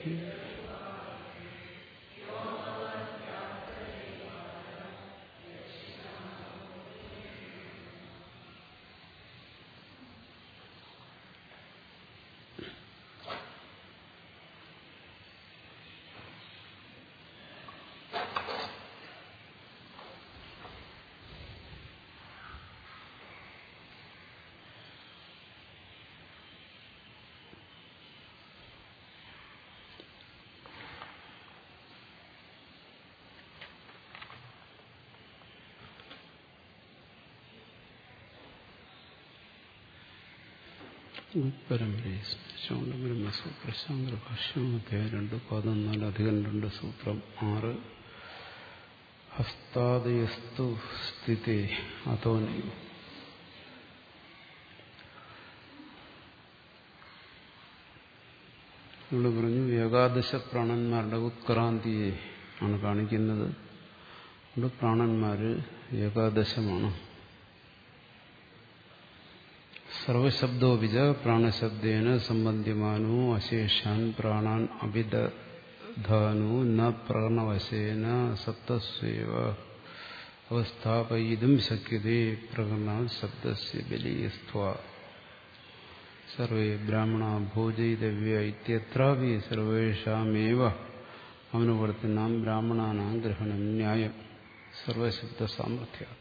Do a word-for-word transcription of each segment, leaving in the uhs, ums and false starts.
പരമ്പരയെ സ്മരിച്ചുകൊണ്ട് ബ്രഹ്മസൂത്ര ശാങ്കരഭാഷ്യം അധ്യായം രണ്ട് പതിനാല് അധികം രണ്ട് സൂത്രം ആറ് ഹസ്താദയസ്തു സ്ഥിതി അതോനയോ. ഇവിടെ പറഞ്ഞു ഏകാദശ പ്രാണന്മാരുടെ ഉത്ക്രാന്തിയെ ആണ് കാണിക്കുന്നത്. ഇവിടെ പ്രാണന്മാര് ഏകാദശമാണ്. സർവശബ്ദോ വിജ പ്രാണശബ്ദേന സംബന്ധ്യമാനോ അശേഷാൻ പ്രാണാൻ അഭിദധാനോ ന പ്രകരണവശേന സപ്തസ്വേവ അവസ്ഥാപയിതും ശക്യതേ പ്രകരണ ശബ്ദസ്യ ബലീയസ്ത്വാ സർവേ ബ്രാഹ്മണ ഭോജയിതവ്യ ഇത്യത്രാപി സർവേഷാമേവ അനുവർത്തിനാം ബ്രാഹ്മണാനാം ഗ്രഹണം ന്യായം സർവശബ്ദ സാമർഥ്യാത്.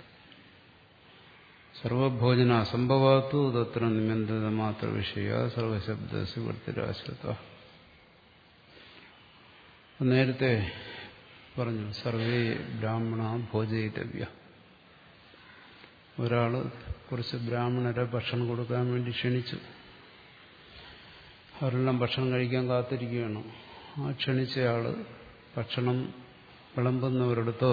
സർവഭോജന അസംഭവാത്തു തത്ര നിമന്ത്രിത മാത്ര വിഷയ സർവശബ്ദസ്യ വൃത്തിരാശ്രിത. നേരത്തെ പറഞ്ഞു സർവേ ബ്രാഹ്മണ ഭോജയിതവ്യ. ഒരാള് കുറച്ച് ബ്രാഹ്മണരെ ഭക്ഷണം കൊടുക്കാൻ വേണ്ടി ക്ഷണിച്ചു. അവരെല്ലാം ഭക്ഷണം കഴിക്കാൻ കാത്തിരിക്കുകയാണ്. ആ ക്ഷണിച്ചയാള് ഭക്ഷണം വിളമ്പുന്നവരെടുത്തോ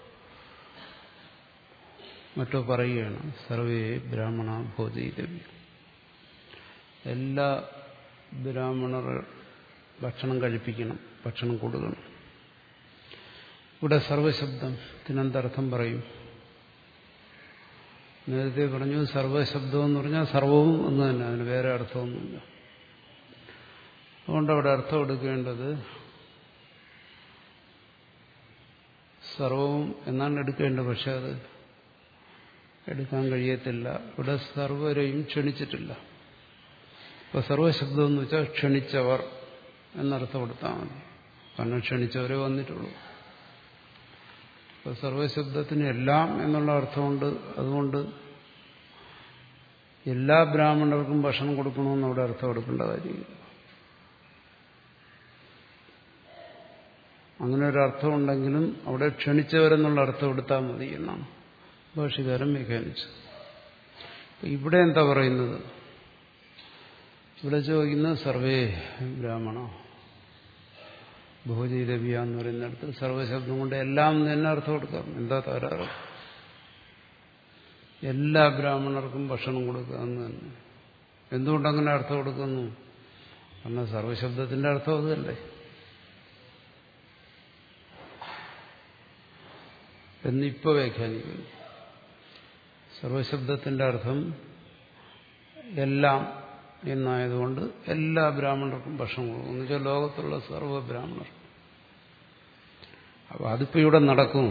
മറ്റോ പറയുകയാണ് സർവേ ബ്രാഹ്മണ ഭോജയിതവ്യ. എല്ലാ ബ്രാഹ്മണർ ഭക്ഷണം കഴിപ്പിക്കണം, ഭക്ഷണം കൊടുക്കണം. ഇവിടെ സർവശബ്ദത്തിനെന്തർത്ഥം പറയും? നേരത്തെ പറഞ്ഞു സർവശബ്ദം എന്ന് പറഞ്ഞാൽ സർവവും എന്ന് തന്നെ, അതിന് വേറെ അർത്ഥമൊന്നുമില്ല. അതുകൊണ്ട് അവിടെ അർത്ഥം എടുക്കേണ്ടത് സർവവും എന്നാണ് എടുക്കേണ്ടത്. പക്ഷെ അത് എടുക്കാൻ കഴിയത്തില്ല. ഇവിടെ സർവരെയും ക്ഷണിച്ചിട്ടില്ല. ഇപ്പൊ സർവശബ്ദം എന്ന് വെച്ചാൽ ക്ഷണിച്ചവർ എന്നർത്ഥം കൊടുത്താൽ മതി. കാരണം ക്ഷണിച്ചവരെ വന്നിട്ടുള്ളൂ. ഇപ്പൊ സർവശബ്ദത്തിന് എല്ലാം എന്നുള്ള അർത്ഥമുണ്ട്. അതുകൊണ്ട് എല്ലാ ബ്രാഹ്മണർക്കും ഭക്ഷണം കൊടുക്കണമെന്ന് അവിടെ അർത്ഥം എടുക്കേണ്ട കാര്യമില്ല. അങ്ങനെ ഒരു അർത്ഥമുണ്ടെങ്കിലും അവിടെ ക്ഷണിച്ചവരെന്നുള്ള അർത്ഥം എടുത്താൽ മതി എന്നാണ് ഭാഷ്യകാരൻ വ്യാഖ്യാനിച്ചു. ഇവിടെ എന്താ പറയുന്നത്? ഇവിടെ ചോദിക്കുന്നത് സർവേ ബ്രാഹ്മണ ഭോജയിതവ്യ എന്ന് പറയുന്നിടത്ത് സർവശബ്ദം കൊണ്ട് എല്ലാം തന്നെ അർത്ഥം കൊടുക്കാം. എന്താ തകരാറ്? എല്ലാ ബ്രാഹ്മണർക്കും ഭക്ഷണം കൊടുക്കുക എന്ന് തന്നെ. എന്തുകൊണ്ടങ്ങനെ അർത്ഥം കൊടുക്കുന്നു? കാരണം സർവശബ്ദത്തിന്റെ അർത്ഥം അതല്ലേ എന്നിപ്പോ വ്യാഖ്യാനിക്കുന്നു. സർവശബ്ദത്തിന്റെ അർത്ഥം എല്ലാം എന്നായതുകൊണ്ട് എല്ലാ ബ്രാഹ്മണർക്കും ഭക്ഷണം കൊടുക്കും എന്ന് വെച്ചാൽ ലോകത്തുള്ള സർവ്വ ബ്രാഹ്മണർ. അപ്പൊ അതിപ്പോ ഇവിടെ നടക്കും.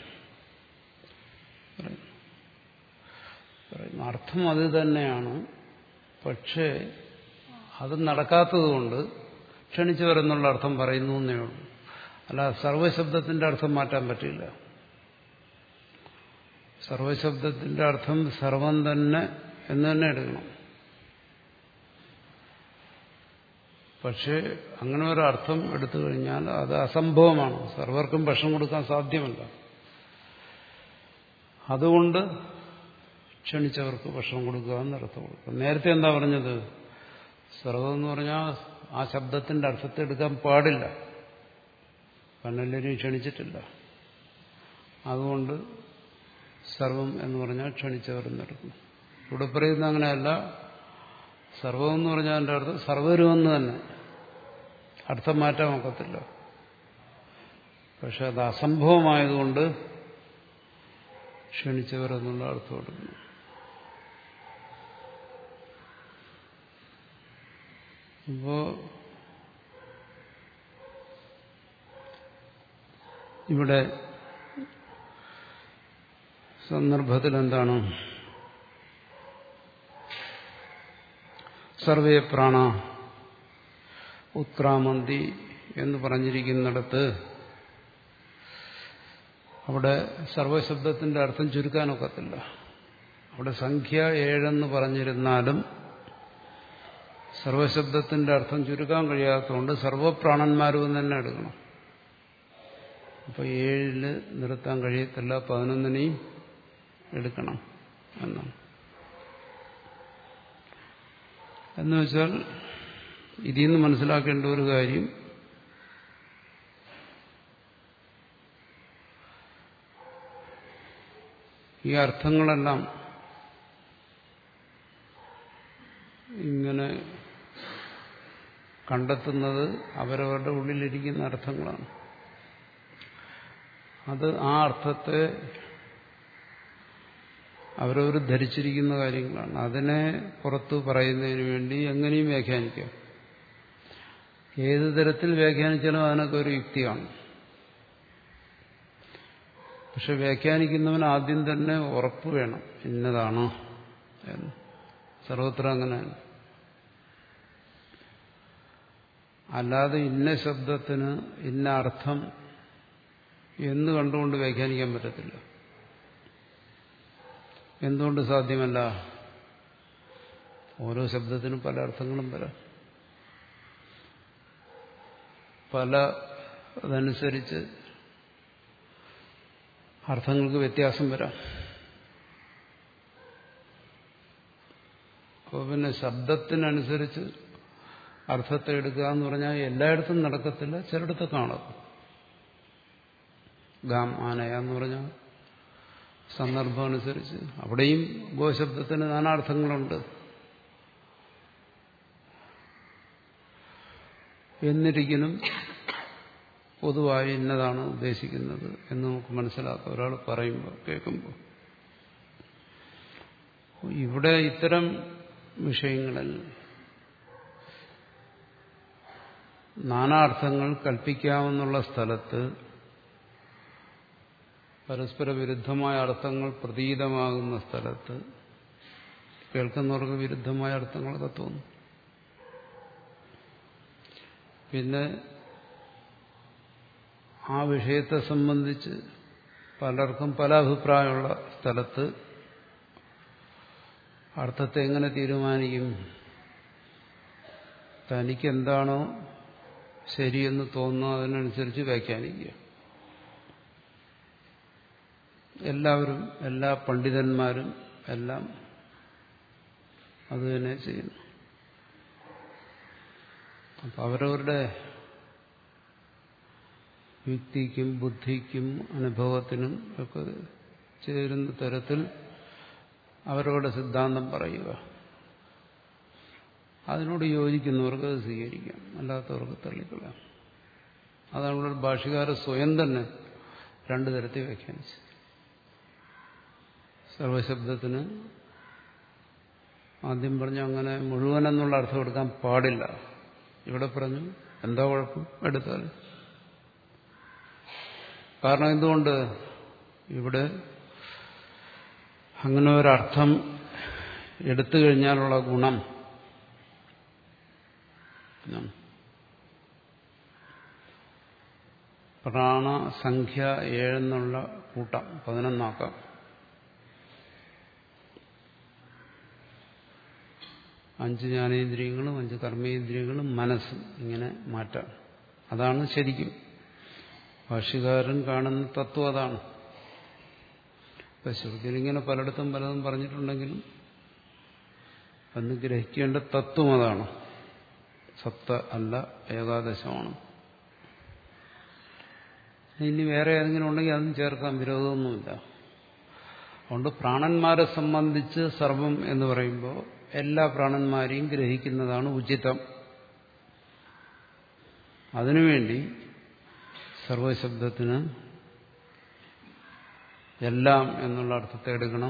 അർത്ഥം അത് തന്നെയാണ്. പക്ഷേ അത് നടക്കാത്തതുകൊണ്ട് ക്ഷണിച്ചവരെന്നുള്ള അർത്ഥം പറയുന്നു എന്നേ ഉള്ളൂ. അല്ല, സർവശബ്ദത്തിന്റെ അർത്ഥം മാറ്റാൻ പറ്റില്ല. സർവശബ്ദത്തിന്റെ അർത്ഥം സർവം തന്നെ എന്ന് തന്നെ എടുക്കണം. പക്ഷേ അങ്ങനെ ഒരു അർത്ഥം എടുത്തു കഴിഞ്ഞാൽ അത് അസംഭവമാണ്. സർവർക്കും ഭക്ഷണം കൊടുക്കാൻ സാധ്യമല്ല. അതുകൊണ്ട് ക്ഷണിച്ചവർക്ക് ഭക്ഷണം കൊടുക്കുക എന്നർത്ഥം കൊടുക്കുക. നേരത്തെ എന്താ പറഞ്ഞത്? സർവം എന്ന് പറഞ്ഞാൽ ആ ശബ്ദത്തിന്റെ അർത്ഥത്തെ എടുക്കാൻ പാടില്ല. കാരണം എല്ലാവരെയും ക്ഷണിച്ചിട്ടില്ല. അതുകൊണ്ട് സർവം എന്ന് പറഞ്ഞാൽ ക്ഷണിച്ചവരെന്നെടുക്കണം. ഇവിടെ പറയുന്ന അങ്ങനെയല്ല. സർവം എന്ന് പറഞ്ഞാൽ എൻ്റെ അർത്ഥം സർവരുമെന്ന് തന്നെ അർത്ഥം മാറ്റാൻ ഒക്കത്തില്ല. പക്ഷെ അത് അസംഭവമായതുകൊണ്ട് ക്ഷണിച്ചവരെന്നുള്ള അർത്ഥം എടുക്കുന്നു. ഇപ്പോ ഇവിടെ സന്ദർഭത്തിൽ എന്താണ്? സർവേ പ്രാണ ഉത്ക്രാമന്തി എന്ന് പറഞ്ഞിരിക്കുന്നിടത്ത് അവിടെ സർവശബ്ദത്തിന്റെ അർത്ഥം ചുരുക്കാനൊക്കത്തില്ല. അവിടെ സംഖ്യ ഏഴെന്ന് പറഞ്ഞിരുന്നാലും സർവശബ്ദത്തിന്റെ അർത്ഥം ചുരുക്കാൻ കഴിയാത്തതുകൊണ്ട് സർവപ്രാണന്മാരും തന്നെ എടുക്കണം. അപ്പൊ ഏഴില് നിർത്താൻ കഴിയത്തില്ല, പതിനൊന്നിനെയും എടുക്കണം എന്നാണ്. എന്ന് വെച്ചാൽ ഇതിൽ നിന്ന് മനസ്സിലാക്കേണ്ട ഒരു കാര്യം, ഈ അർത്ഥങ്ങളെല്ലാം ഇങ്ങനെ കണ്ടെത്തുന്നത് അവരവരുടെ ഉള്ളിലിരിക്കുന്ന അർത്ഥങ്ങളാണ്. അത് ആ അർത്ഥത്തെ അവരവർ ധരിച്ചിരിക്കുന്ന കാര്യങ്ങളാണ്. അതിനെ പുറത്തു പറയുന്നതിന് വേണ്ടി എങ്ങനെയും വ്യാഖ്യാനിക്കാം. ഏത് തരത്തിൽ വ്യാഖ്യാനിച്ചാലും അതിനൊക്കെ ഒരു യുക്തിയാണ്. പക്ഷെ വ്യാഖ്യാനിക്കുന്നവന് ആദ്യം തന്നെ ഉറപ്പ് വേണം, ഇന്നതാണോ എന്ന്. സർവത്ര അങ്ങനെയാണ്. അല്ലാതെ ഇന്ന ശബ്ദത്തിന് ഇന്ന അർത്ഥം എന്ന് കണ്ടുകൊണ്ട് വ്യാഖ്യാനിക്കാൻ പറ്റത്തില്ല. എന്തുകൊണ്ട് സാധ്യമല്ല? ഓരോ ശബ്ദത്തിനും പല അർത്ഥങ്ങളും വരാം. പല അതനുസരിച്ച് അർത്ഥങ്ങൾക്ക് വ്യത്യാസം വരാം. അപ്പോൾ പിന്നെ ശബ്ദത്തിനനുസരിച്ച് അർത്ഥത്തെ എടുക്കുക എന്ന് പറഞ്ഞാൽ എല്ലായിടത്തും നടക്കത്തില്ല, ചിലയിടത്ത് കാണും. ഗാം ആനയ എന്ന് പറഞ്ഞാൽ സന്ദർഭം അനുസരിച്ച് അവിടെയും ഗോശബ്ദത്തിന് നാനാർത്ഥങ്ങളുണ്ട്. എന്നിരിക്കലും പൊതുവായി ഇന്നതാണ് ഉദ്ദേശിക്കുന്നത് എന്ന് നമുക്ക് മനസ്സിലാക്കാം ഒരാൾ പറയുമ്പോൾ, കേൾക്കുമ്പോൾ. ഇവിടെ ഇത്തരം വിഷയങ്ങളിൽ നാനാർത്ഥങ്ങൾ കൽപ്പിക്കാമെന്നുള്ള സ്ഥലത്ത് പരസ്പര വിരുദ്ധമായ അർത്ഥങ്ങൾ പ്രതീതമാകുന്ന സ്ഥലത്ത് കേൾക്കുന്നവർക്ക് വിരുദ്ധമായ അർത്ഥങ്ങളൊക്കെ തോന്നും. പിന്നെ ആ വിഷയത്തെ സംബന്ധിച്ച് പലർക്കും പല അഭിപ്രായമുള്ള സ്ഥലത്ത് അർത്ഥത്തെ എങ്ങനെ തീരുമാനിക്കും? തനിക്കെന്താണോ ശരിയെന്ന് തോന്നുന്നു അതിനനുസരിച്ച് വ്യാഖ്യാനിക്കുക. എല്ലാവരും, എല്ലാ പണ്ഡിതന്മാരും എല്ലാം അതുതന്നെ ചെയ്യുന്നു. അപ്പം അവരവരുടെ യുക്തിക്കും ബുദ്ധിക്കും അനുഭവത്തിനും ഒക്കെ ചേരുന്ന തരത്തിൽ അവരവരുടെ സിദ്ധാന്തം പറയുക. അതിനോട് യോജിക്കുന്നവർക്ക് അത് സ്വീകരിക്കാം, അല്ലാത്തവർക്ക് തള്ളിക്കളയാം. അതാണ് ഇവിടെ ഭാഷ്യകാരൻ സ്വയം തന്നെ രണ്ടു തരത്തിൽ വ്യാഖ്യാനിച്ചത്. സർവശബ്ദത്തിന് ആദ്യം പറഞ്ഞു അങ്ങനെ മുഴുവനെന്നുള്ള അർത്ഥം എടുക്കാൻ പാടില്ല. ഇവിടെ പറഞ്ഞു എന്താ കുഴപ്പം, എടുത്താൽ. കാരണം എന്തുകൊണ്ട്? ഇവിടെ അങ്ങനെ ഒരർത്ഥം എടുത്തു കഴിഞ്ഞാലുള്ള ഗുണം പ്രാണസംഖ്യ ഏഴെന്നുള്ള കൂട്ടം പതിനൊന്നാക്കാം. അഞ്ച് ജ്ഞാനേന്ദ്രിയങ്ങളും അഞ്ച് കർമ്മേന്ദ്രിയങ്ങളും മനസ്സും ഇങ്ങനെ മാറ്റാം. അതാണ് ശരിക്കും ഭാഷ്യകാരൻ കാണുന്ന തത്വം. അതാണ്. ഇപ്പൊ ശ്രുതിയിൽ ഇങ്ങനെ പലയിടത്തും പലതും പറഞ്ഞിട്ടുണ്ടെങ്കിലും അന്ന് ഗ്രഹിക്കേണ്ട തത്വം അതാണ്. സപ്ത അല്ല, ഏകാദശമാണ്. ഇനി വേറെ ഏതെങ്കിലും ഉണ്ടെങ്കിൽ അതും ചേർക്കാൻ വിരോധമൊന്നുമില്ല. അതുകൊണ്ട് പ്രാണന്മാരെ സംബന്ധിച്ച് സർവം എന്ന് പറയുമ്പോൾ എല്ലാ പ്രാണന്മാരെയും ഗ്രഹിക്കുന്നതാണ് ഉചിതം. അതിനുവേണ്ടി സർവശബ്ദത്തിന് എല്ലാം എന്നുള്ള അർത്ഥത്തെ എടുക്കണം.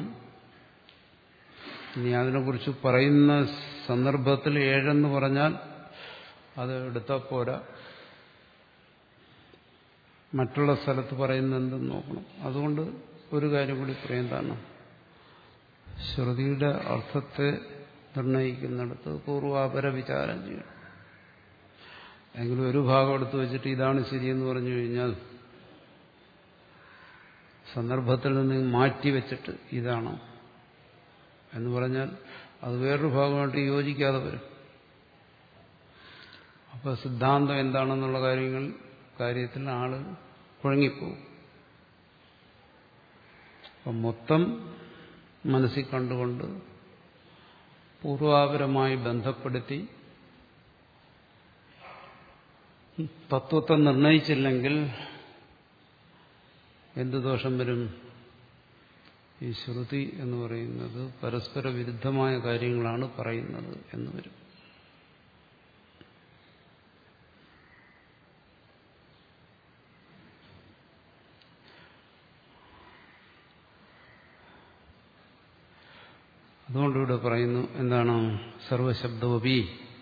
ഇനി അതിനെക്കുറിച്ച് പറയുന്ന സന്ദർഭത്തിൽ ഏഴെന്ന് പറഞ്ഞാൽ അത് എടുത്താൽ പോരാ. മറ്റുള്ള സ്ഥലത്ത് പറയുന്നത് എന്തെന്ന് നോക്കണം. അതുകൊണ്ട് ഒരു കാര്യം കൂടി പറയുന്നതാണ്, ശ്രുതിയുടെ അർത്ഥത്തെ നിർണയിക്കുന്നിടത്ത് പൂർവാപര വിചാരം ചെയ്യണം. എങ്കിലും ഒരു ഭാഗം എടുത്തു വെച്ചിട്ട് ഇതാണ് ശരിയെന്ന് പറഞ്ഞു കഴിഞ്ഞാൽ സന്ദർഭത്തിൽ നിന്ന് മാറ്റി വെച്ചിട്ട് ഇതാണ് എന്ന് പറഞ്ഞാൽ അത് വേറൊരു ഭാഗമായിട്ട് യോജിക്കാതെ വരും. അപ്പോൾ സിദ്ധാന്തം എന്താണെന്നുള്ള കാര്യങ്ങൾ കാര്യത്തിൽ ആള് കുഴങ്ങിപ്പോകും. അപ്പം മൊത്തം മനസ്സിൽ കണ്ടുകൊണ്ട് പൂർവാപരമായി ബന്ധപ്പെടുത്തി തത്വത്തെ നിർണയിച്ചില്ലെങ്കിൽ എന്ത് ദോഷം വരും? ഈ ശ്രുതി എന്ന് പറയുന്നത് പരസ്പര വിരുദ്ധമായ കാര്യങ്ങളാണ് പറയുന്നത് എന്ന് വരും. അതുകൊണ്ടിവിടെ പറയുന്നു എന്താണ്? സർവശബ്ദോപി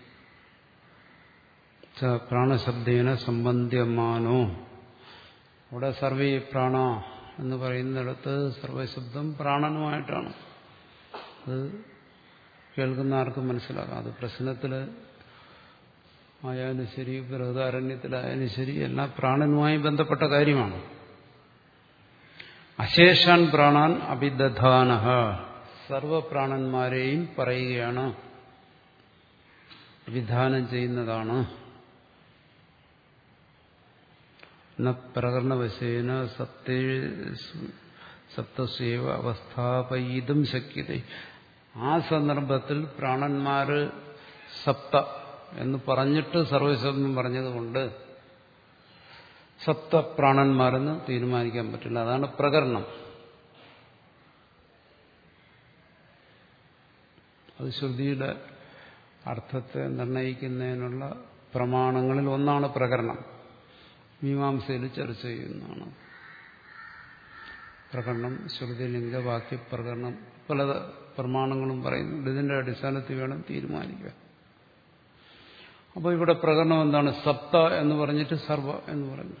പ്രാണശബ്ദേന സംബന്ധ്യമാനോ. അവിടെ സർവേ പ്രാണ എന്ന് പറയുന്നിടത്ത് സർവശബ്ദം പ്രാണനുമായിട്ടാണ്. അത് കേൾക്കുന്ന ആർക്കും മനസ്സിലാക്കാം. അത് പ്രശ്നത്തിൽ ആയാലും ശരി, ബൃഹദാരണ്യത്തിലായാലും ശരി, എല്ലാം പ്രാണനുമായി ബന്ധപ്പെട്ട കാര്യമാണ്. അശേഷാൻ പ്രാണാൻ അഭിദധാനഃ, സർവപ്രാണന്മാരെയും പറയുകയാണ്, വിധാനം ചെയ്യുന്നതാണ്. ന പ്രകരണവശേന സപ്തേ സപ്തസ്യേവ അവസ്ഥാപയിതും ശക്യത. ആ സന്ദർഭത്തിൽ പ്രാണന്മാര് സപ്ത എന്ന് പറഞ്ഞിട്ട് സർവശബ്ദം പറഞ്ഞതുകൊണ്ട് സപ്ത പ്രാണന്മാരെന്ന് തീരുമാനിക്കാൻ പറ്റില്ല. അതാണ് പ്രകരണം. അത് ശ്രുതിയുടെ അർത്ഥത്തെ നിർണയിക്കുന്നതിനുള്ള പ്രമാണങ്ങളിൽ ഒന്നാണ് പ്രകരണം. മീമാംസയിൽ ചർച്ച ചെയ്യുന്നതാണ് പ്രകരണം. ശ്രുതിലിംഗ വാക്യ പ്രകരണം പല പ്രമാണങ്ങളും പറയുന്നുണ്ട്. ഇതിന്റെ അടിസ്ഥാനത്തിൽ വേണം തീരുമാനിക്കാൻ. അപ്പോൾ ഇവിടെ പ്രകരണം എന്താണ്? സപ്ത എന്ന് പറഞ്ഞിട്ട് സർവ എന്ന് പറഞ്ഞു.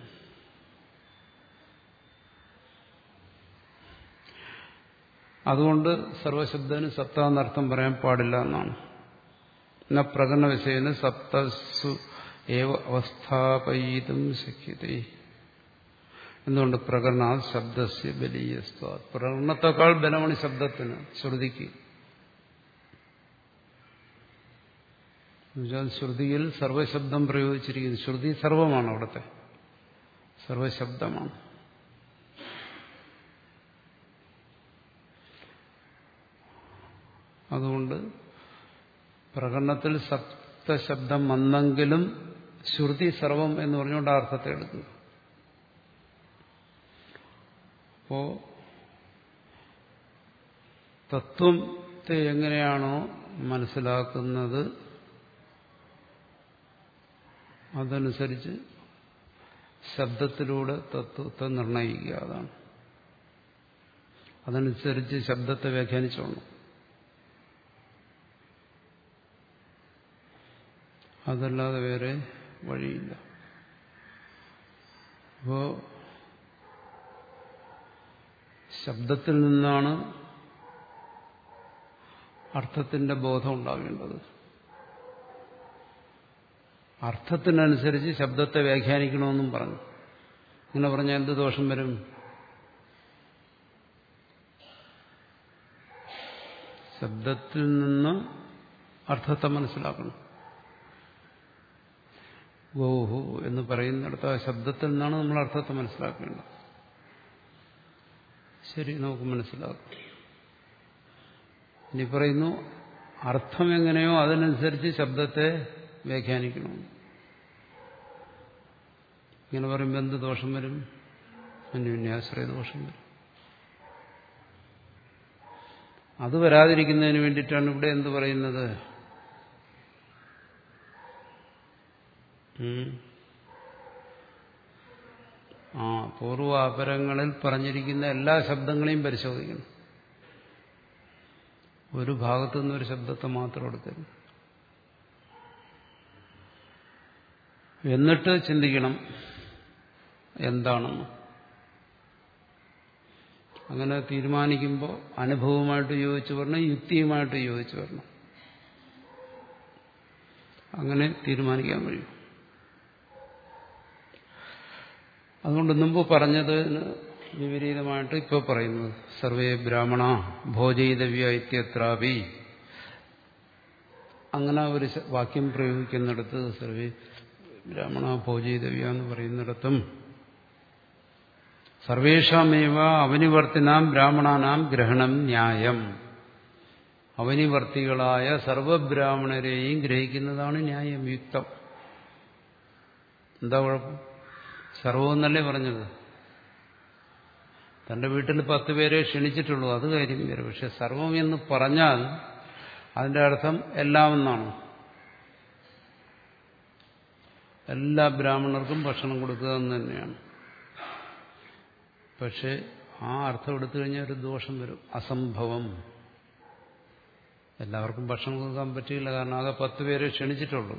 അതുകൊണ്ട് സർവശബ്ദത്തിന് സപ്ത എന്നർത്ഥം പറയാൻ പാടില്ല എന്നാണ്. ന പ്രകരണ വിഷയന് സപ്തസു ഏവ അവസ്ഥാപയിതും ശക്യത. എന്തുകൊണ്ട്? പ്രകരണ ശബ്ദസ്യ ബലീയസ്ത്വ. പ്രകരണത്തെക്കാൾ ബലമാണ് ശബ്ദത്തിന്, ശ്രുതിക്ക്. എന്നുവെച്ചാൽ ശ്രുതിയിൽ സർവശബ്ദം പ്രയോഗിച്ചിരിക്കുന്നു. ശ്രുതി സർവമാണ്, അവിടുത്തെ സർവശബ്ദമാണ്. അതുകൊണ്ട് പ്രകരണത്തിൽ സപ്തശബ്ദം വന്നെങ്കിലും ശ്രുതി സർവം എന്ന് പറഞ്ഞുകൊണ്ട് ആ അർത്ഥത്തെ എടുക്കുന്നു. അപ്പോ തത്വത്തെ എങ്ങനെയാണോ മനസ്സിലാക്കുന്നത് അതനുസരിച്ച് ശബ്ദത്തിലൂടെ തത്വത്തെ നിർണയിക്കുക. അതാണ്. അതനുസരിച്ച് ശബ്ദത്തെ വ്യാഖ്യാനിച്ചോളൂ. അതല്ലാതെ വേറെ വഴിയില്ല. അപ്പോ ശബ്ദത്തിൽ നിന്നാണ് അർത്ഥത്തിന്റെ ബോധം ഉണ്ടാകേണ്ടത്. അർത്ഥത്തിനനുസരിച്ച് ശബ്ദത്തെ വ്യാഖ്യാനിക്കണമെന്നും പറഞ്ഞു. ഇങ്ങനെ പറഞ്ഞാൽ എന്ത് ദോഷം വരും? ശബ്ദത്തിൽ നിന്ന് അർത്ഥത്തെ മനസ്സിലാക്കണം. ഗോഹു എന്ന് പറയുന്നിടത്ത് ആ ശബ്ദത്തിൽ നിന്നാണ് നമ്മൾ അർത്ഥത്തെ മനസ്സിലാക്കേണ്ടത്. ശരി, നമുക്ക് മനസ്സിലാക്കാം. ഇനി പറയുന്നു അർത്ഥം എങ്ങനെയോ അതിനനുസരിച്ച് ശബ്ദത്തെ വ്യാഖ്യാനിക്കണം. ഇങ്ങനെ പറയുമ്പോൾ എന്ത് ദോഷം വരും? അന്യോന്യാശ്രയ ദോഷം വരും. അത് വരാതിരിക്കുന്നതിന് വേണ്ടിയിട്ടാണ് ഇവിടെ എന്ത് പറയുന്നത്? ആ പൂർവാപരങ്ങളിൽ പറഞ്ഞിരിക്കുന്ന എല്ലാ ശബ്ദങ്ങളെയും പരിശോധിക്കണം. ഒരു ഭാഗത്തു നിന്നൊരു ശബ്ദത്തെ മാത്രം എടുക്കരുത്. എന്നിട്ട് ചിന്തിക്കണം എന്താണെന്ന്. അങ്ങനെ തീരുമാനിക്കുമ്പോൾ അനുഭവമായിട്ട് യോജിച്ച് വരണം, യുക്തിയുമായിട്ട് യോജിച്ച് വരണം. അങ്ങനെ തീരുമാനിക്കാൻ കഴിയും. അതുകൊണ്ട് മുമ്പ് പറഞ്ഞതിന് വിപരീതമായിട്ട് ഇപ്പോൾ പറയുന്നത് സർവേ ബ്രാഹ്മണ ഭോജയിതവ്യ ഇത്യത്രാപി, അങ്ങനെ ഒരു വാക്യം പ്രയോഗിക്കുന്നിടത്ത് സർവേ ബ്രാഹ്മണ ഭോജയിതവ്യ എന്ന് പറയുന്നിടത്തും സർവേഷാമേവ അവനിവർത്തിനാം ബ്രാഹ്മണാനാം ഗ്രഹണം ന്യായം, അവനിവർത്തികളായ സർവബ്രാഹ്മണരെയും ഗ്രഹിക്കുന്നതാണ് ന്യായം, യുക്തം. എന്താ കുഴപ്പം? സർവമെന്നല്ലേ പറഞ്ഞത്. തന്റെ വീട്ടിൽ പത്ത് പേരെ ക്ഷണിച്ചിട്ടുള്ളൂ, അത് കാര്യം വേറെ. പക്ഷെ സർവം എന്ന് പറഞ്ഞാൽ അതിന്റെ അർത്ഥം എല്ലാം എന്നാണ്. എല്ലാ ബ്രാഹ്മണർക്കും ഭക്ഷണം കൊടുക്കുക എന്ന് തന്നെയാണ്. പക്ഷെ ആ അർത്ഥം എടുത്തു കഴിഞ്ഞാൽ ഒരു ദോഷം വരും, അസംഭവം. എല്ലാവർക്കും ഭക്ഷണം കൊടുക്കാൻ പറ്റില്ല, കാരണം ആകെ പത്ത് പേരെ ക്ഷണിച്ചിട്ടുള്ളൂ.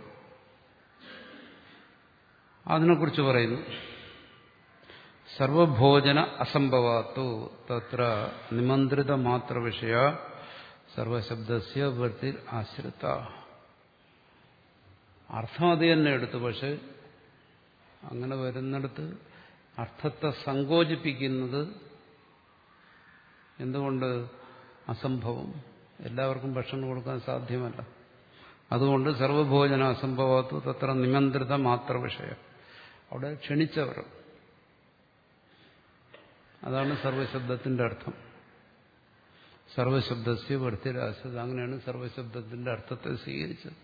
അതിനെക്കുറിച്ച് പറയുന്നു. സർവഭോജന അസംഭവാത്തു തത്ര നിമന്ത്രിത മാത്ര വിഷയ സർവശബ്ദസ്യ വൃത്തിർ ആശ്രിത. അർത്ഥം അത് തന്നെ എടുത്തു. പക്ഷെ അങ്ങനെ വരുന്നിടത്ത് അർത്ഥത്തെ സങ്കോചിപ്പിക്കുന്നത് എന്തുകൊണ്ട്? അസംഭവം. എല്ലാവർക്കും ഭക്ഷണം കൊടുക്കാൻ സാധ്യമല്ല. അതുകൊണ്ട് സർവഭോജന അസംഭവത്തു തത്ര നിമന്ത്രിത മാത്ര വിഷയം. അവിടെ ക്ഷണിച്ചവർ, അതാണ് സർവശബ്ദത്തിന്റെ അർത്ഥം. സർവശബ്ദസ്യ വൃത്തിരാശ്രിത, അങ്ങനെയാണ് സർവശബ്ദത്തിന്റെ അർത്ഥത്തെ സ്വീകരിച്ചത്.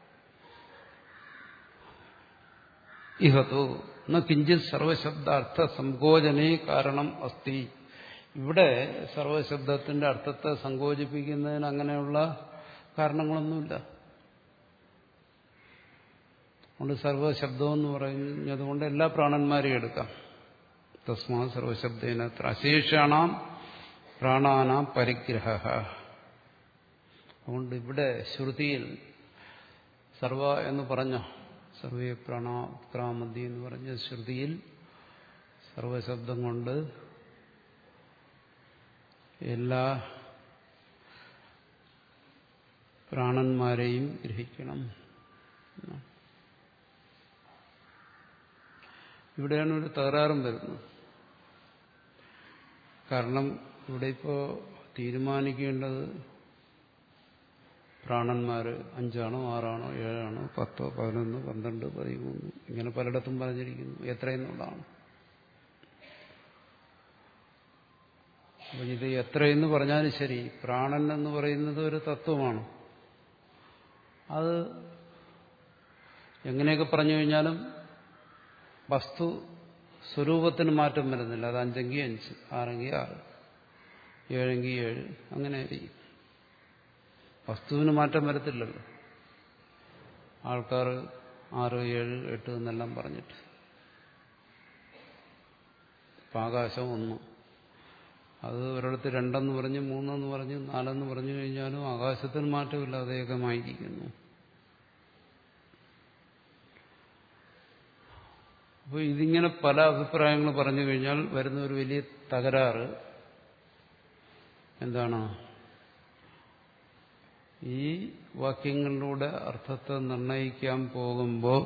ഇഹതോ ന കിഞ്ചിത് സർവശബ്ദാർത്ഥ സങ്കോചനേ കാരണം അസ്തി. ഇവിടെ സർവശബ്ദത്തിന്റെ അർത്ഥത്തെ സങ്കോചിപ്പിക്കുന്നതിന് അങ്ങനെയുള്ള കാരണങ്ങളൊന്നുമില്ല. അതുകൊണ്ട് സർവശബ്ദമെന്ന് പറഞ്ഞതുകൊണ്ട് എല്ലാ പ്രാണന്മാരെയും എടുക്കാം. തസ്മാ സർവശബ്ദേന അശേഷാണാം പ്രാണാനാം പരിഗ്രഹ. അതുകൊണ്ട് ഇവിടെ ശ്രുതിയിൽ സർവ എന്ന് പറഞ്ഞ സർവേ പ്രാണാക്രാമതി എന്ന് പറഞ്ഞ ശ്രുതിയിൽ സർവശബ്ദം കൊണ്ട് എല്ലാ പ്രാണന്മാരെയും ഗ്രഹിക്കണം. ഇവിടെയാണ് ഒരു തകരാറും വരുന്നത്. കാരണം ഇവിടെ ഇപ്പോൾ തീരുമാനിക്കേണ്ടത് പ്രാണന്മാർ അഞ്ചാണോ ആറാണോ ഏഴാണോ പത്തോ പതിനൊന്ന് പന്ത്രണ്ട് പതിമൂന്ന് ഇങ്ങനെ പലയിടത്തും പറഞ്ഞിരിക്കുന്നു എത്രയെന്നുള്ളതാണ്. അപ്പം ഇത് എത്രയെന്ന് പറഞ്ഞാലും ശരി, പ്രാണൻ എന്ന് പറയുന്നത് ഒരു തത്വമാണ്. അത് എങ്ങനെയൊക്കെ പറഞ്ഞു കഴിഞ്ഞാലും വസ്തു സ്വരൂപത്തിന് മാറ്റം വരുന്നില്ല. അത് അഞ്ചെങ്കിൽ അഞ്ച്, ആറെങ്കിൽ ആറ്, ഏഴെങ്കിൽ ഏഴ്, അങ്ങനെ ആയിരിക്കും. വസ്തുവിന് മാറ്റം വരത്തില്ലല്ലോ. ആൾക്കാർ ആറ് ഏഴ് എട്ട് എന്നെല്ലാം പറഞ്ഞിട്ട്. ഇപ്പം ആകാശം ഒന്ന്, അത് ഒരിടത്ത് രണ്ടെന്ന് പറഞ്ഞ് മൂന്നെന്ന് പറഞ്ഞ് നാലെന്ന് പറഞ്ഞു കഴിഞ്ഞാലും ആകാശത്തിന് മാറ്റമില്ല, അത് ഏകമായിരിക്കുന്നു. അപ്പോൾ ഇതിങ്ങനെ പല അഭിപ്രായങ്ങൾ പറഞ്ഞു കഴിഞ്ഞാൽ വരുന്ന ഒരു വലിയ തകരാറ് എന്താണ്? ഈ വാക്യങ്ങളിലൂടെ അർത്ഥത്തെ നിർണയിക്കാൻ പോകുമ്പോൾ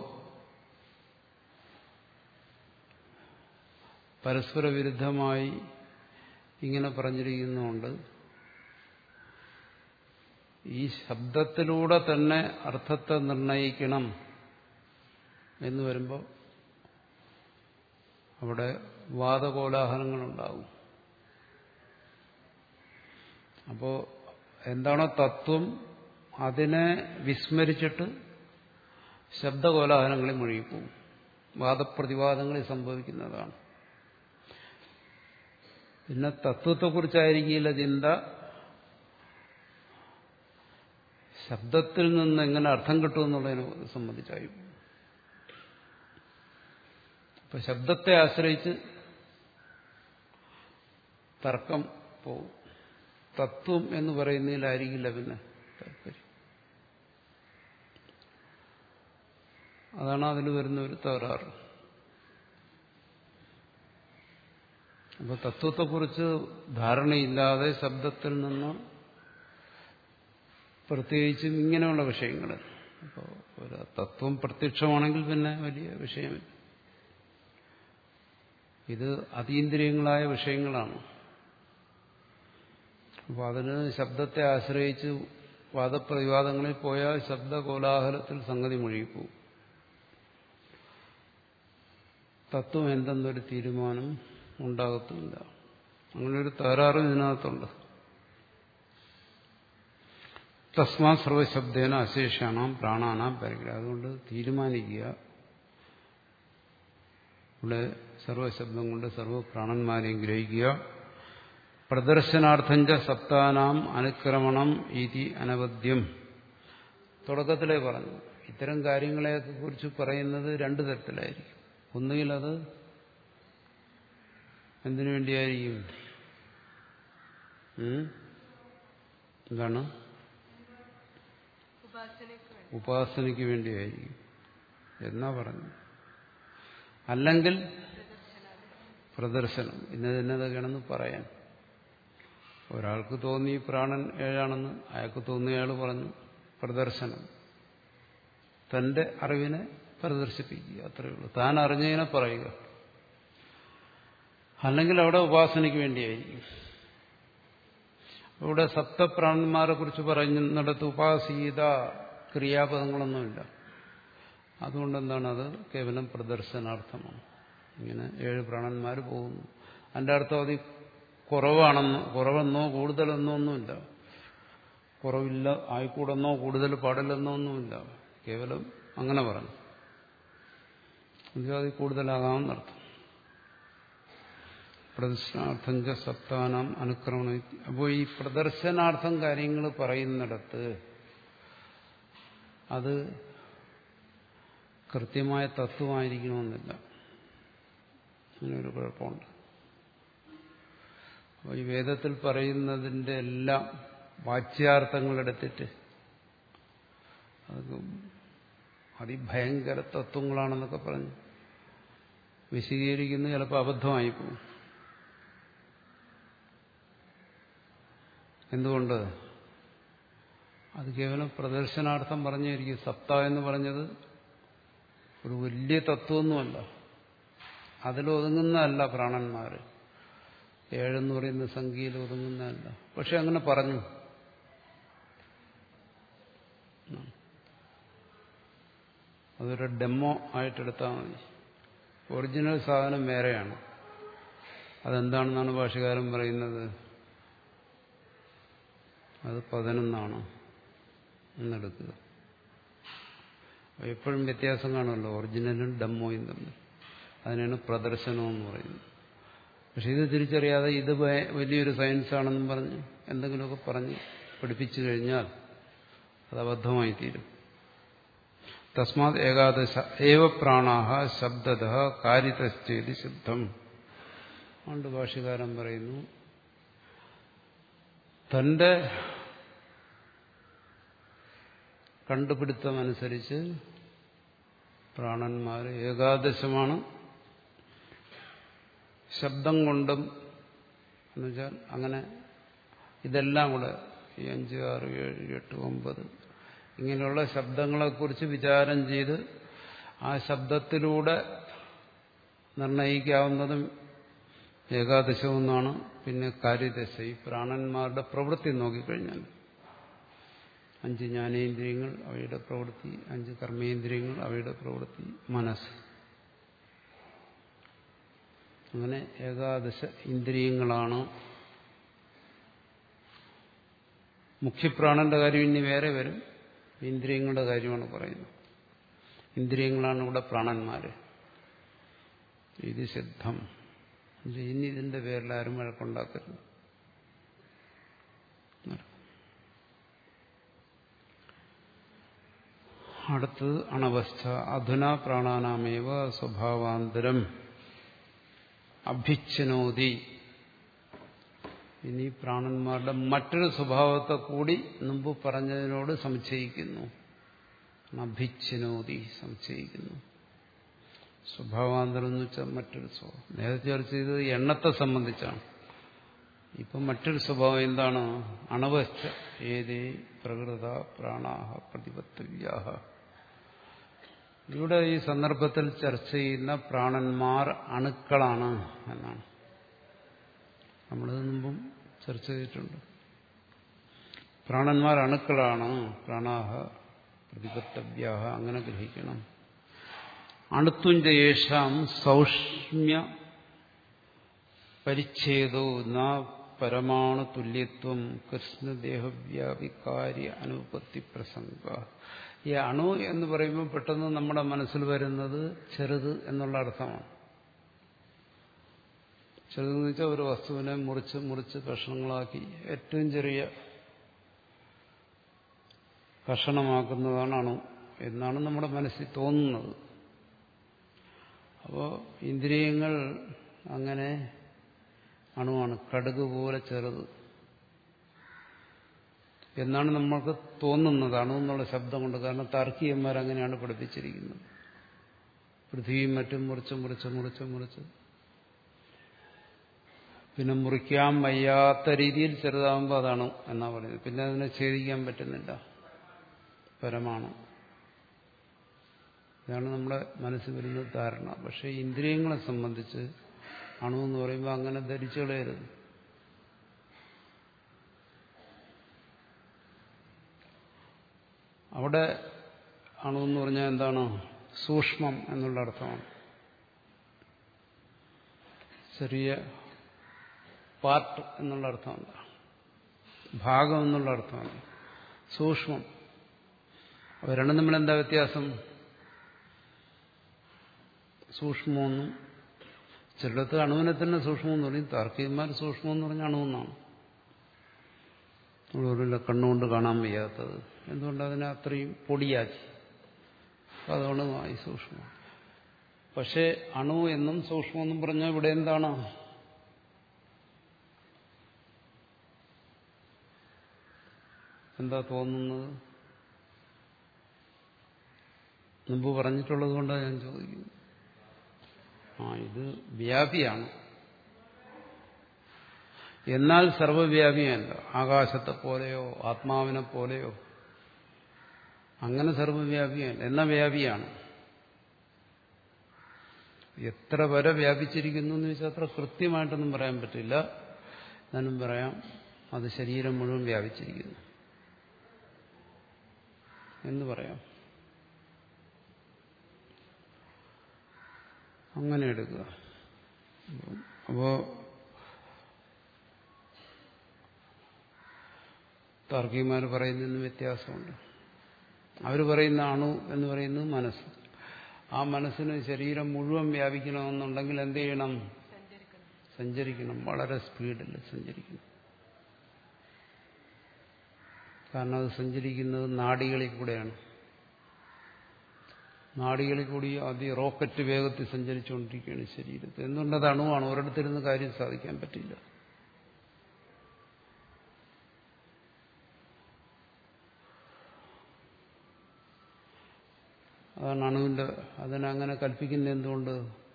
പരസ്പര വിരുദ്ധമായി ഇങ്ങനെ പറഞ്ഞിരിക്കുന്നുണ്ട്. ഈ ശബ്ദത്തിലൂടെ തന്നെ അർത്ഥത്തെ നിർണയിക്കണം എന്ന് വരുമ്പോൾ അവിടെ വാദകോലാഹലങ്ങളുണ്ടാവും. അപ്പോൾ എന്താണോ തത്വം അതിനെ വിസ്മരിച്ചിട്ട് ശബ്ദകോലാഹലങ്ങളിൽ മുഴുകിപ്പോവും. വാദപ്രതിവാദങ്ങളിൽ സംഭവിക്കുന്നതാണ്. പിന്നെ തത്വത്തെക്കുറിച്ചായിരിക്കില്ല ചിന്ത, ശബ്ദത്തിൽ നിന്ന് എങ്ങനെ അർത്ഥം കിട്ടുമെന്നുള്ളതിനെ സംബന്ധിച്ചായി. ഇപ്പൊ ശബ്ദത്തെ ആശ്രയിച്ച് തർക്കം പോകും. തത്വം എന്ന് പറയുന്നതിലായിരിക്കില്ല പിന്നെ താല്പര്യം. അതാണ് അതിൽ വരുന്ന ഒരു തകരാറ്. അപ്പോൾ തത്വത്തെക്കുറിച്ച് ധാരണയില്ലാതെ ശബ്ദത്തിൽ നിന്ന് പ്രത്യേകിച്ചും ഇങ്ങനെയുള്ള വിഷയങ്ങൾ, അപ്പോൾ ഒരു തത്വം പ്രത്യക്ഷമാണെങ്കിൽ പിന്നെ വലിയ വിഷയമില്ല. ഇത് അതീന്ദ്രിയങ്ങളായ വിഷയങ്ങളാണ്. അപ്പോൾ അതിന് ശബ്ദത്തെ ആശ്രയിച്ച് വാദപ്രതിവാദങ്ങളിൽ പോയാൽ ശബ്ദകോലാഹലത്തിൽ സംഗതി മുഴുകിപ്പോവും. തത്വം എന്തെന്നൊരു തീരുമാനം ഉണ്ടാകത്തുമില്ല. അങ്ങനെയൊരു തകരാറ് ഇതിനകത്തുണ്ട്. തസ്മാ സർവശബ്ദേന അശേഷാണാം പ്രാണാനാം പരിഗ്രഹം. അതുകൊണ്ട് തീരുമാനിക്കുക, ഇവിടെ സർവശബ്ദം കൊണ്ട് സർവപ്രാണന്മാരെയും ഗ്രഹിക്കുക. പ്രദർശനാർത്ഥഞ്ച സപ്താനാം അനുക്രമണം ഇതി അനവദ്യം. തുടക്കത്തിലേ പറഞ്ഞു, ഇത്തരം കാര്യങ്ങളെയൊക്കെ കുറിച്ച് പറയുന്നത് രണ്ടു തരത്തിലായിരിക്കും. ഒന്നുകിൽ അത് എന്തിനു വേണ്ടിയായിരിക്കും? എന്താണ്? ഉപാസനയ്ക്ക് വേണ്ടിയായിരിക്കും എന്നാ പറഞ്ഞു. അല്ലെങ്കിൽ പ്രദർശനം, ഇന്നതിന്നതൊക്കെയാണെന്ന് പറയാൻ. ഒരാൾക്ക് തോന്നി പ്രാണൻ ഏഴാണെന്ന്, അയാൾക്ക് തോന്നിയയാൾ പറഞ്ഞു പ്രദർശനം. തന്റെ അറിവിനെ പ്രദർശിപ്പിക്കുക, അത്രയേ ഉള്ളൂ. താൻ അറിഞ്ഞതിനെ പറയുക. അല്ലെങ്കിൽ അവിടെ ഉപാസനയ്ക്ക് വേണ്ടിയായിരിക്കും. ഇവിടെ സപ്തപ്രാണന്മാരെ കുറിച്ച് പറയുന്നിടത്ത് ഉപാസീത ക്രിയാപദങ്ങളൊന്നുമില്ല. അതുകൊണ്ട് എന്താണ്, അത് കേവലം പ്രദർശനാർത്ഥമാണ്. ഇങ്ങനെ ഏഴ് പ്രാണന്മാർ പോകുന്നു. അതിൻ്റെ അർത്ഥം അത് കുറവാണെന്നോ കുറവെന്നോ കൂടുതലെന്നോ ഒന്നുമില്ല. കുറവില്ല ആയിക്കൂടെന്നോ കൂടുതൽ പാടില്ലെന്നോ ഒന്നുമില്ല. കേവലം അങ്ങനെ പറഞ്ഞു. അത് കൂടുതലാകാമെന്നർത്ഥം. പ്രദർശനാർത്ഥം ച സപ്താനാം അനുക്രമണം. അപ്പോൾ ഈ പ്രദർശനാർത്ഥം കാര്യങ്ങൾ പറയുന്നിടത്ത് അത് കൃത്യമായ തത്വമായിരിക്കണമെന്നില്ല. അങ്ങനെയൊരു കുഴപ്പമുണ്ട്. അപ്പോൾ ഈ വേദത്തിൽ പറയുന്നതിൻ്റെ എല്ലാം വാച്യാർത്ഥങ്ങളെടുത്തിട്ട് അത് അതിഭയങ്കര തത്വങ്ങളാണെന്നൊക്കെ പറഞ്ഞ് വിശദീകരിക്കുന്നത് ചിലപ്പോൾ അബദ്ധമായി പോകും. എന്തുകൊണ്ട്? അത് കേവലം പ്രദർശനാർത്ഥം പറഞ്ഞായിരിക്കും. സപ്ത എന്ന് പറഞ്ഞത് ഒരു വലിയ തത്വമൊന്നുമല്ല, അതിലൊതുങ്ങുന്നതല്ല പ്രാണന്മാർ. ഏഴെന്ന് പറയുന്ന സംഖ്യയിൽ ഒതുങ്ങുന്നതല്ല. പക്ഷെ അങ്ങനെ പറഞ്ഞു. അതൊരു ഡെമോ ആയിട്ടെടുത്താൽ മതി. ഒറിജിനൽ സാധനം വേറെയാണ്. അതെന്താണെന്നാണ് ഭാഷകാരൻ പറയുന്നത്? അത് പതിനൊന്നാണ് എന്നെടുക്കുക. എപ്പോഴും വ്യത്യാസം കാണുമല്ലോ ഒറിജിനലും ഡെമ്മോയും തമ്മിൽ. അതിനാണ് പ്രദർശനമെന്ന് പറയുന്നത്. പക്ഷെ ഇത് തിരിച്ചറിയാതെ ഇത് വലിയൊരു സയൻസാണെന്നും പറഞ്ഞ് എന്തെങ്കിലുമൊക്കെ പറഞ്ഞ് പഠിപ്പിച്ചു കഴിഞ്ഞാൽ അത് അബദ്ധമായി തീരും. തസ്മാത് ഏകാദശ ഏവ പ്രാണാഹ ശബ്ദതഃ കാരിതശ്ചേതി ശുദ്ധം. അതുകൊണ്ട് ഭാഷ്യകാരൻ പറയുന്നു, തന്റെ കണ്ടുപിടുത്തമനുസരിച്ച് പ്രാണന്മാർ ഏകാദശമാണ്. ശബ്ദം കൊണ്ടും എന്നുവെച്ചാൽ അങ്ങനെ ഇതെല്ലാം കൂടെ ഈ അഞ്ച് ആറ് ഏഴ് എട്ട് ഒമ്പത് ഇങ്ങനെയുള്ള ശബ്ദങ്ങളെക്കുറിച്ച് വിചാരം ചെയ്ത് ആ ശബ്ദത്തിലൂടെ നിർണയിക്കാവുന്നതും ഏകാദശമെന്നാണ്. പിന്നെ കാര്യദശ, ഈ പ്രാണന്മാരുടെ പ്രവൃത്തി നോക്കിക്കഴിഞ്ഞാൽ അഞ്ച് ജ്ഞാനേന്ദ്രിയങ്ങൾ, അവയുടെ പ്രവൃത്തി, അഞ്ച് കർമ്മേന്ദ്രിയങ്ങൾ, അവയുടെ പ്രവൃത്തി, മനസ്സ്, അങ്ങനെ ഏകാദശ ഇന്ദ്രിയങ്ങളാണ്. മുഖ്യപ്രാണന്റെ കാര്യം ഇനി വേറെ വരും. ഇന്ദ്രിയങ്ങളുടെ കാര്യമാണ് പറയുന്നത്. ഇന്ദ്രിയങ്ങളാണ് ഇവിടെ പ്രാണന്മാര്. ഇത് സിദ്ധം. ഇനി ഇതിന്റെ പേരിൽ ആരും വഴക്കുണ്ടാക്കരുത്. അടുത്ത് അണവസ്ഥ. അധുനാ പ്രാണാനാമേവ സ്വഭാവാന്തരം അഭിച്ഛനോതി. ഇനി പ്രാണന്മാരുടെ മറ്റൊരു സ്വഭാവത്തെ കൂടി മുമ്പ് പറഞ്ഞതിനോട് സംശയിക്കുന്നു. അഭിച്ഛനോതി, സംശയിക്കുന്നു. സ്വഭാവാന്തരം എന്ന് വെച്ചാൽ മറ്റൊരു സ്വഭാവം. നേരത്തെ ചർച്ച ചെയ്തത് എണ്ണത്തെ സംബന്ധിച്ചാണ്. ഇപ്പം മറ്റൊരു സ്വഭാവം എന്താണ്? അണവശ്ച ഏതേ പ്രകൃത പ്രാണാഹ പ്രതിപത്തവ്യാഹ. ഇവിടെ ഈ സന്ദർഭത്തിൽ ചർച്ച ചെയ്യുന്ന പ്രാണന്മാർ അണുക്കളാണ് എന്നാണ്. നമ്മളിത് മുമ്പും ചർച്ച ചെയ്തിട്ടുണ്ട്. പ്രാണന്മാർ അണുക്കളാണ്. പ്രാണാഹ പ്രതിപത്തവ്യാഹ അങ്ങനെ ഗ്രഹിക്കണം. അണുത്വഞ്ചേഷാം സൗഷ്മ്യ പരിച്ഛേദോ ന പരമാണു തുല്യത്വം കൃഷ്ണദേഹവ്യാപികാര്യ അനുപത്തി പ്രസംഗ. ഈ അണു എന്ന് പറയുമ്പോൾ പെട്ടെന്ന് നമ്മുടെ മനസ്സിൽ വരുന്നത് ചെറുത് എന്നുള്ള അർത്ഥമാണ്. ചെറുതെന്ന് വെച്ചാൽ ഒരു വസ്തുവിനെ മുറിച്ച് മുറിച്ച് കഷണങ്ങളാക്കി ഏറ്റവും ചെറിയ കഷണമാക്കുന്നതാണ് അണു എന്നാണ് നമ്മുടെ മനസ്സിൽ തോന്നുന്നത്. അപ്പോൾ ഇന്ദ്രിയങ്ങൾ അങ്ങനെ അണുവാണ്, കടുക് പോലെ ചെറുത് എന്നാണ് നമ്മൾക്ക് തോന്നുന്നത് അണു എന്നുള്ള ശബ്ദം കൊണ്ട്. കാരണം താർക്കികന്മാർ അങ്ങനെയാണ് പഠിപ്പിച്ചിരിക്കുന്നത്. പൃഥ്വിയും മറ്റും മുറിച്ച് മുറിച്ച് മുറിച്ച് മുറിച്ച് പിന്നെ മുറിക്കാൻ വയ്യാത്ത രീതിയിൽ ചെറുതാകുമ്പോൾ അതാണ് എന്നാ പറയുന്നത്. പിന്നെ അതിനെ ഛേദിക്കാൻ പറ്റുന്നില്ല, പരമാണ്. ഇതാണ് നമ്മുടെ മനസ്സിൽ വരുന്ന ധാരണ. പക്ഷെ ഇന്ദ്രിയങ്ങളെ സംബന്ധിച്ച് അണു എന്ന് പറയുമ്പോൾ അങ്ങനെ ധരിച്ചു കളയരുത്. അവിടെ അണു എന്ന് പറഞ്ഞാൽ എന്താണ്? സൂക്ഷ്മം എന്നുള്ള അർത്ഥമാണ്. ചെറിയ പാർട്ട് എന്നുള്ള അർത്ഥമല്ല, ഭാഗം എന്നുള്ള അർത്ഥമാണ്. സൂക്ഷ്മം. അവ രണ്ടും തമ്മിൽ എന്താ വ്യത്യാസം? സൂക്ഷ്മമെന്നും ചിലടത്ത് അണുവിനെ തന്നെ സൂക്ഷ്മമെന്ന് പറയും. താർക്കികന്മാർ സൂക്ഷ്മമെന്ന് പറഞ്ഞ അണുവെന്നാണ്. നമ്മളൊരു കണ്ണുകൊണ്ട് കാണാൻ വയ്യാത്തത് എന്തുകൊണ്ട് അതിനെ അത്രയും പൊടിയാക്കി, അതുകൊണ്ട് ഈ സൂക്ഷ്മം. പക്ഷെ അണു എന്നും സൂക്ഷ്മമെന്നും പറഞ്ഞാൽ ഇവിടെ എന്താണ്? എന്താ തോന്നുന്നത്? മുമ്പ് പറഞ്ഞിട്ടുള്ളത് കൊണ്ടാണ് ഞാൻ ചോദിക്കുന്നത്. ആ ഇത് വ്യാപിയാണ്, എന്നാൽ സർവ്വവ്യാപിയല്ല. ആകാശത്തെ പോലെയോ ആത്മാവിനെ പോലെയോ അങ്ങനെ സർവ്വവ്യാപിയല്ല, എന്നാൽ വ്യാപിയാണ്. എത്ര വരെ വ്യാപിച്ചിരിക്കുന്നു എന്ന് വെച്ചാൽ അത്ര കൃത്യമായിട്ടൊന്നും പറയാൻ പറ്റില്ല. എന്നാലും പറയാം, അത് ശരീരം മുഴുവൻ വ്യാപിച്ചിരിക്കുന്നു എന്ന് പറയാം. അങ്ങനെ എടുക്കുക. അപ്പോ താർക്കികന്മാർ പറയുന്നതിന് വ്യത്യാസമുണ്ട്. അവർ പറയുന്ന അണു എന്ന് പറയുന്നത് മനസ്സ്. ആ മനസ്സിന് ശരീരം മുഴുവൻ വ്യാപിക്കണമെന്നുണ്ടെങ്കിൽ എന്ത് ചെയ്യണം? സഞ്ചരിക്കണം. വളരെ സ്പീഡിൽ സഞ്ചരിക്കണം. കാരണം അത് സഞ്ചരിക്കുന്നത് നാഡികളിൽ കൂടെയാണ്. നാഡികളിൽ കൂടി ആദ്യം റോക്കറ്റ് വേഗത്തിൽ സഞ്ചരിച്ചുകൊണ്ടിരിക്കുകയാണ് ശരീരത്തിൽ. എന്തുകൊണ്ടത് അണുവാണ്, ഒരിടത്തിരുന്ന് കാര്യം സാധിക്കാൻ പറ്റില്ല. അതാണ് അണുവിന്റെ. അതിനങ്ങനെ കൽപ്പിക്കുന്നത് എന്തുകൊണ്ട്?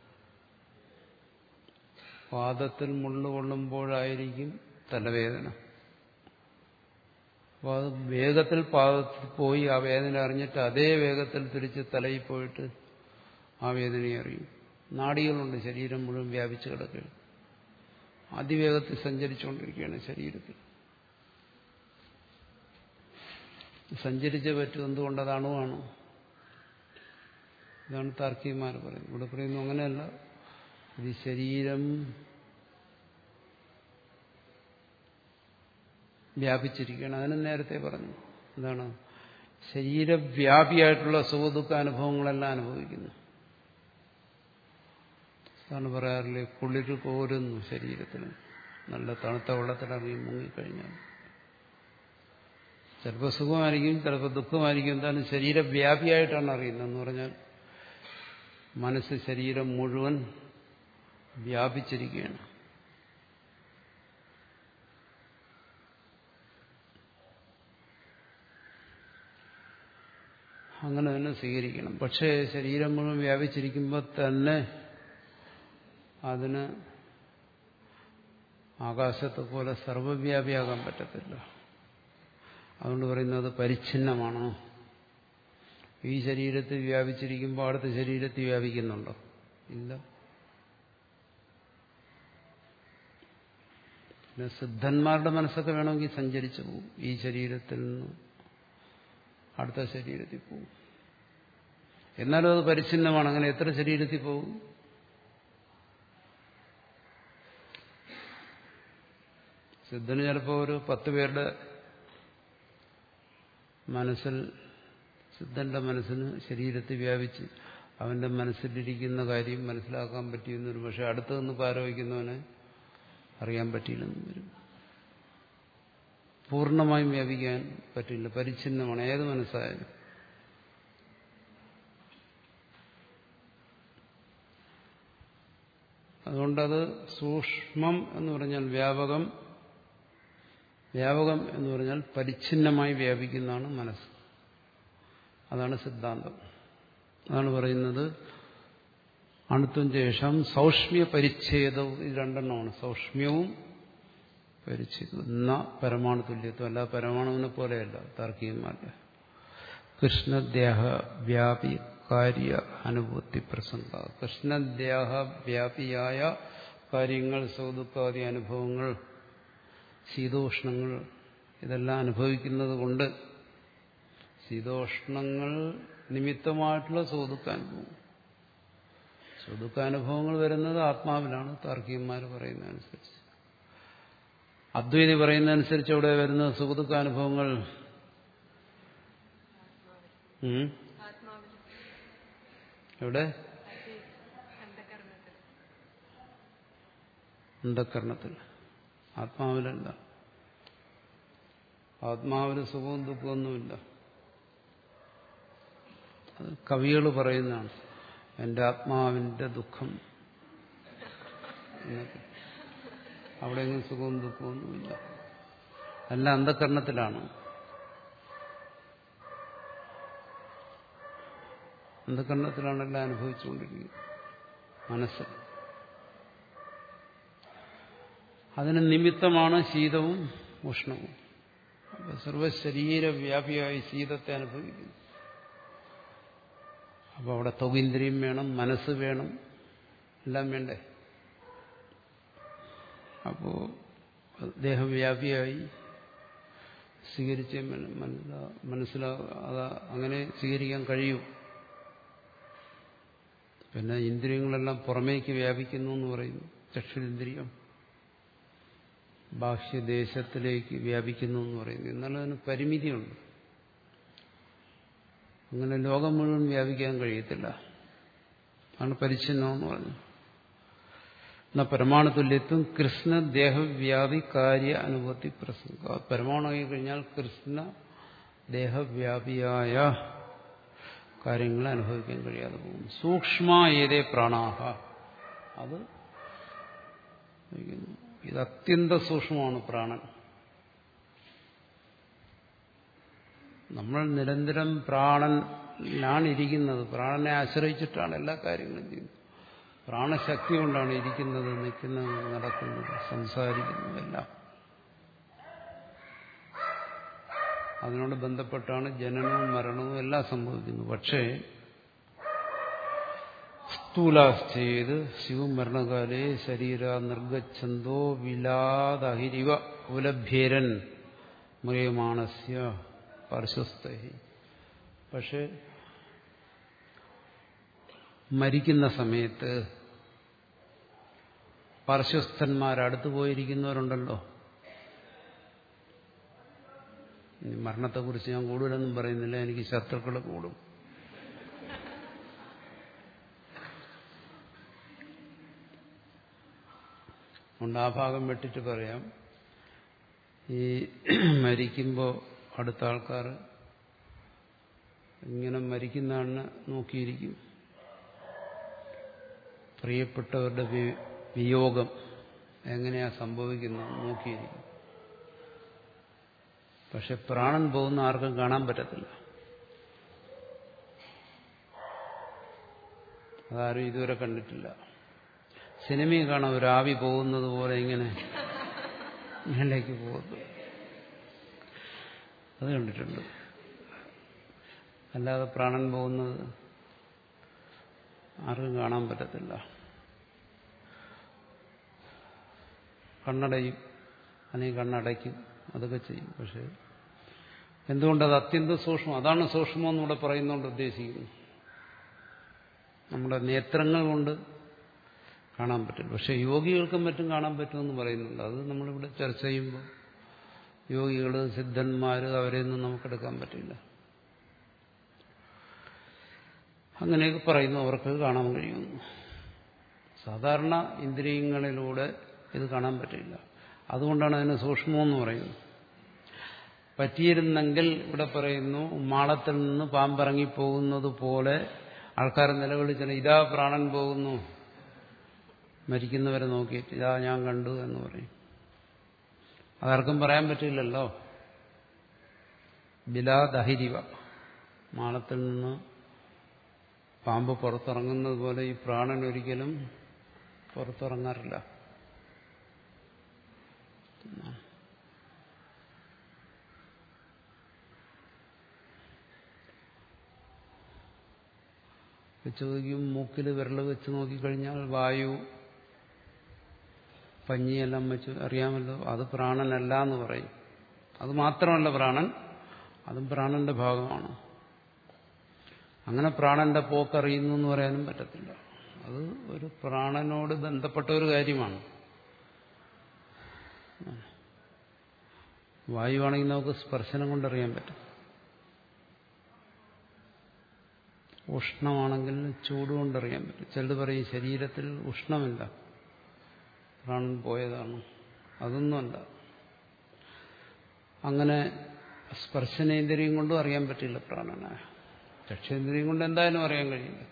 പാദത്തിൽ മുള്ളു കൊള്ളുമ്പോഴായിരിക്കും തലവേദന. അപ്പോൾ അത് വേഗത്തിൽ പാദത്തിൽ പോയി ആ വേദന അറിഞ്ഞിട്ട് അതേ വേഗത്തിൽ തിരിച്ച് തലയിൽ പോയിട്ട് ആ വേദനയെ അറിയും. നാഡികളുണ്ട് ശരീരം മുഴുവൻ വ്യാപിച്ചു കിടക്കുകയാണ്. അതിവേഗത്തിൽ സഞ്ചരിച്ചുകൊണ്ടിരിക്കുകയാണ് ശരീരത്തിൽ. സഞ്ചരിച്ചേ പറ്റും. എന്തുകൊണ്ടത് അണുവാണ്. ഇതാണ് താർക്കികന്മാർ പറയുന്നത്. ഇവിടെ പറയുന്നു അങ്ങനെയല്ല, ഇത് ശരീരം വ്യാപിച്ചിരിക്കുകയാണ്. അതിന് നേരത്തെ പറഞ്ഞു എന്താണ്? ശരീരവ്യാപിയായിട്ടുള്ള സുഖദുഃഖ അനുഭവങ്ങളെല്ലാം അനുഭവിക്കുന്നു. അതാണ് പറയാറില്ലേ, കുളിര് കോരുന്നു ശരീരത്തിന്. നല്ല തണുത്ത വെള്ളത്തിലിറങ്ങി മുങ്ങിക്കഴിഞ്ഞാൽ ചിലപ്പോൾ സുഖമായിരിക്കും, ചിലപ്പോൾ ദുഃഖമായിരിക്കും. എന്തായാലും ശരീരവ്യാപിയായിട്ടാണ് അറിയുന്നതെന്ന് പറഞ്ഞാൽ മനസ്സ് ശരീരം മുഴുവൻ വ്യാപിച്ചിരിക്കുകയാണ്. അങ്ങനെ തന്നെ സ്വീകരിക്കണം. പക്ഷേ ശരീരം മുഴുവൻ വ്യാപിച്ചിരിക്കുമ്പോൾ തന്നെ അതിന് ആകാശത്തെ പോലെ സർവ്വവ്യാപിയാകാൻ പറ്റത്തില്ല. അതുകൊണ്ട് പറയുന്നത് പരിച്ഛിന്നമാണ്. ഈ ശരീരത്തിൽ വ്യാപിച്ചിരിക്കുമ്പോൾ അടുത്ത ശരീരത്തിൽ വ്യാപിക്കുന്നുണ്ടോ? ഇല്ല. പിന്നെ സിദ്ധന്മാരുടെ മനസ്സൊക്കെ വേണമെങ്കിൽ സഞ്ചരിച്ചു പോകും. ഈ ശരീരത്തിൽ നിന്ന് അടുത്ത ശരീരത്തിൽ പോകും. എന്നാലും അത് പരിച്ഛിന്നമാണ്. അങ്ങനെ എത്ര ശരീരത്തിൽ പോകും? സിദ്ധന് ചിലപ്പോൾ ഒരു പത്ത് പേരുടെ മനസ്സിൽ, സിദ്ധന്റെ മനസ്സിന് ശരീരത്തിൽ വ്യാപിച്ച് അവന്റെ മനസ്സിലിരിക്കുന്ന കാര്യം മനസ്സിലാക്കാൻ പറ്റിയെന്നൊരു, പക്ഷെ അടുത്ത് നിന്ന് പാരവയ്ക്കുന്നവനെ അറിയാൻ പറ്റിയില്ലെന്നും വരും. പൂർണ്ണമായും വ്യാപിക്കാൻ പറ്റില്ല, പരിച്ഛിന്നമാണ് ഏത് മനസ്സായാലും. അതുകൊണ്ടത് സൂക്ഷ്മം എന്ന് പറഞ്ഞാൽ വ്യാപകം, വ്യാപകം എന്ന് പറഞ്ഞാൽ പരിച്ഛിന്നമായി വ്യാപിക്കുന്നതാണ് മനസ്സ്. അതാണ് സിദ്ധാന്തം. അതാണ് പറയുന്നത് അണുത്വം ശേഷം സൗഷ്മ്യ പരിച്ഛേദവും. ഇത് രണ്ടെണ്ണമാണ്, സൗഷ്മ്യവും പരിച്ഛേദവും. എന്നാ പരമാണു തുല്യത്വം. അല്ല, പരമാണുവിനെ പോലെയല്ല താർക്കികന്മാരുടെ. കൃഷ്ണദേഹ വ്യാപി കാര്യ അനുഭൂതി പ്രസംഗ. കൃഷ്ണദേഹ വ്യാപിയായ കാര്യങ്ങൾ, സൗദുഃഖാദി അനുഭവങ്ങൾ, ശീതോഷ്ണങ്ങൾ, ഇതെല്ലാം അനുഭവിക്കുന്നത് കൊണ്ട് ശീതോഷ്ണങ്ങൾ നിമിത്തമായിട്ടുള്ള സൗദുഃഖാനുഭവം. സൗദുഃഖാനുഭവങ്ങൾ വരുന്നത് ആത്മാവിലാണ് താർക്കികന്മാർ പറയുന്നതനുസരിച്ച്. അദ്വൈതി പറയുന്നതനുസരിച്ച് എവിടെ വരുന്നത് സുഖദുഃഖാനുഭവങ്ങൾ? എവിടെ? അന്ധകരണത്തിൽ. ആത്മാവിലല്ല. ആത്മാവിന് സുഖവും ദുഃഖമൊന്നുമില്ല. അത് കവികൾ പറയുന്നതാണ്. എൻ്റെ ആത്മാവിൻ്റെ ദുഃഖം എന്നൊക്കെ. അവിടെയെങ്കിലും സുഖവും ദുഃഖമൊന്നുമില്ല. അല്ല, അന്ധകരണത്തിലാണ്. അന്ധകരണത്തിലാണെല്ലാം അനുഭവിച്ചുകൊണ്ടിരിക്കുന്നത് മനസ്സ്. അതിന് നിമിത്തമാണ് ശീതവും ഉഷ്ണവും. അപ്പൊ സർവശരീരവ്യാപിയായി ശീതത്തെ അനുഭവിക്കുന്നു. അപ്പോൾ അവിടെ ത്വഗീന്ദ്രിയം വേണം, മനസ്സ് വേണം, എല്ലാം വേണ്ടേ? അപ്പോൾ ദേഹവ്യാപിയായി സ്വീകരിച്ച് മനസ്സിലാ അത് അങ്ങനെ സ്വീകരിക്കാൻ കഴിയൂ. പിന്നെ ഇന്ദ്രിയങ്ങളെല്ലാം പുറമേക്ക് വ്യാപിക്കുന്നു എന്ന് പറയുന്നു. ചക്ഷുരിന്ദ്രിയം ബാഹ്യദേശത്തിലേക്ക് വ്യാപിക്കുന്നു എന്ന് പറയുന്നു. എന്നാലും അതിന് പരിമിതിയുണ്ട്. അങ്ങനെ ലോകം മുഴുവൻ വ്യാപിക്കാൻ കഴിയത്തില്ല. ആണ് പരിച്ഛിന്നമെന്ന് പറഞ്ഞു. എന്നാൽ പരമാണു തുല്യത്വം കൃഷ്ണ ദേഹവ്യാപി കാര്യ അനുഭൂതി പ്രസംഗ. പരമാണുവായി കഴിഞ്ഞാൽ കൃഷ്ണ ദേഹവ്യാപിയായ കാര്യങ്ങളെ അനുഭവിക്കാൻ കഴിയാതെ പോകും. സൂക്ഷ്മ ഏതേ പ്രാണാഹ. അത് ഇത് അത്യന്ത സൂക്ഷ്മമാണ് പ്രാണൻ. നമ്മൾ നിരന്തരം പ്രാണനാണ് ഇരിക്കുന്നത്. പ്രാണനെ ആശ്രയിച്ചിട്ടാണ് എല്ലാ കാര്യങ്ങളും ചെയ്യുന്നത്. പ്രാണശക്തി കൊണ്ടാണ് ഇരിക്കുന്നത്, നിൽക്കുന്നത്, നടക്കുന്നത്, സംസാരിക്കുന്നതെല്ലാം. അതിനോട് ബന്ധപ്പെട്ടാണ് ജനനവും മരണവും എല്ലാം സംഭവിക്കുന്നത്. പക്ഷേ സ്ഥൂലാശ്ചേത് ശിവമരണകാലേ ശരീര നിർഗച്ഛന്തോ വിലാദഹിരിവ ഉലഭ്യേരൻ മ്രിയമാണസ്യ പാർശ്വസ്ഥ. പക്ഷെ മരിക്കുന്ന സമയത്ത് പാർശ്വസ്ഥന്മാരടുത്തു പോയിരിക്കുന്നവരുണ്ടല്ലോ. മരണത്തെക്കുറിച്ച് ഞാൻ കൂടുതലൊന്നും പറയുന്നില്ല, എനിക്ക് ശത്രുക്കൾ കൂടും. അതുകൊണ്ട് ആ ഭാഗം വെട്ടിട്ട് പറയാം. ഈ മരിക്കുമ്പോൾ അടുത്ത ആൾക്കാർ ഇങ്ങനെ മരിക്കുന്നതാണ് നോക്കിയിരിക്കും. പ്രിയപ്പെട്ടവരുടെ വിയോഗം എങ്ങനെയാ സംഭവിക്കുന്നത് നോക്കിയിരിക്കും. പക്ഷെ പ്രാണൻ പോകുന്ന ആർക്കും കാണാൻ പറ്റത്തില്ല. അതാരും ഇതുവരെ കണ്ടിട്ടില്ല. സിനിമയിൽ കാണാം ഒരു ആവി പോകുന്നത് പോലെ ഇങ്ങനെ മേലേക്ക് പോകുന്നു, അത് കണ്ടിട്ടുണ്ട്. അല്ലാതെ പ്രാണൻ പോകുന്നത് ആർക്കും കാണാൻ പറ്റത്തില്ല. കണ്ണടയും അല്ലെങ്കിൽ കണ്ണടയ്ക്കും, അതൊക്കെ ചെയ്യും. പക്ഷെ എന്തുകൊണ്ടത് അത്യന്തം സൂക്ഷ്മം, അതാണ് സൂക്ഷ്മം എന്നിവിടെ പറയുന്നതുകൊണ്ട് ഉദ്ദേശിക്കുന്നു. നമ്മുടെ നേത്രങ്ങൾ കൊണ്ട് കാണാൻ പറ്റില്ല, പക്ഷെ യോഗികൾക്കും മറ്റും കാണാൻ പറ്റുമെന്ന് പറയുന്നുണ്ട്. അത് നമ്മളിവിടെ ചർച്ച ചെയ്യുമ്പോൾ യോഗികൾ, സിദ്ധന്മാർ, അവരെയൊന്നും നമുക്കെടുക്കാൻ പറ്റില്ല. അങ്ങനെയൊക്കെ പറയുന്നു, അവർക്ക് കാണാൻ കഴിയുന്നു. സാധാരണ ഇന്ദ്രിയങ്ങളിലൂടെ ഇത് കാണാൻ പറ്റില്ല. അതുകൊണ്ടാണ് അതിന് സൂക്ഷ്മമെന്ന് പറയുന്നത്. പറ്റിയിരുന്നെങ്കിൽ ഇവിടെ പറയുന്നു, മാളത്തിൽ നിന്ന് പാമ്പിറങ്ങിപ്പോകുന്നത് പോലെ ആൾക്കാർ നിലവിളിച്ചാൽ ഇതാ പ്രാണൻ പോകുന്നു, മരിക്കുന്നവരെ നോക്കിയിട്ട് ഇതാ ഞാൻ കണ്ടു എന്ന് പറയും. അതാർക്കും പറയാൻ പറ്റില്ലല്ലോ. ബിലാദഹിരിവ, മാളത്തിൽ നിന്ന് പാമ്പ് പുറത്തിറങ്ങുന്നത് പോലെ ഈ പ്രാണൻ ഒരിക്കലും പുറത്തിറങ്ങാറില്ല. വെച്ച് നോക്കിയും മൂക്കിൽ വിരൽ വെച്ച് നോക്കിക്കഴിഞ്ഞാൽ വായു, പഞ്ഞിയെല്ലാം വെച്ച് അറിയാമല്ലോ, അത് പ്രാണനല്ല എന്ന് പറയും. അത് മാത്രമല്ല പ്രാണൻ, അതും പ്രാണന്റെ ഭാഗമാണ്. അങ്ങനെ പ്രാണന്റെ പോക്കറിയുന്നു എന്ന് പറയാനും പറ്റത്തില്ല. അത് ഒരു പ്രാണനോട് ബന്ധപ്പെട്ട ഒരു കാര്യമാണ്. വായുവാണെങ്കിൽ നമുക്ക് സ്പർശനം കൊണ്ടറിയാൻ പറ്റും. ഉഷ്ണമാണെങ്കിൽ ചൂടുകൊണ്ടറിയാൻ പറ്റും. ചിലത് പറയും ശരീരത്തിൽ ഉഷ്ണമില്ല, പ്രാണൻ പോയതാണ്. അതൊന്നുമല്ല. അങ്ങനെ സ്പർശനേന്ദ്രിയം കൊണ്ടും അറിയാൻ പറ്റില്ല പ്രാണനെ. ചക്ഷേന്ദ്രിയം കൊണ്ട് എന്തായാലും അറിയാൻ കഴിയില്ല.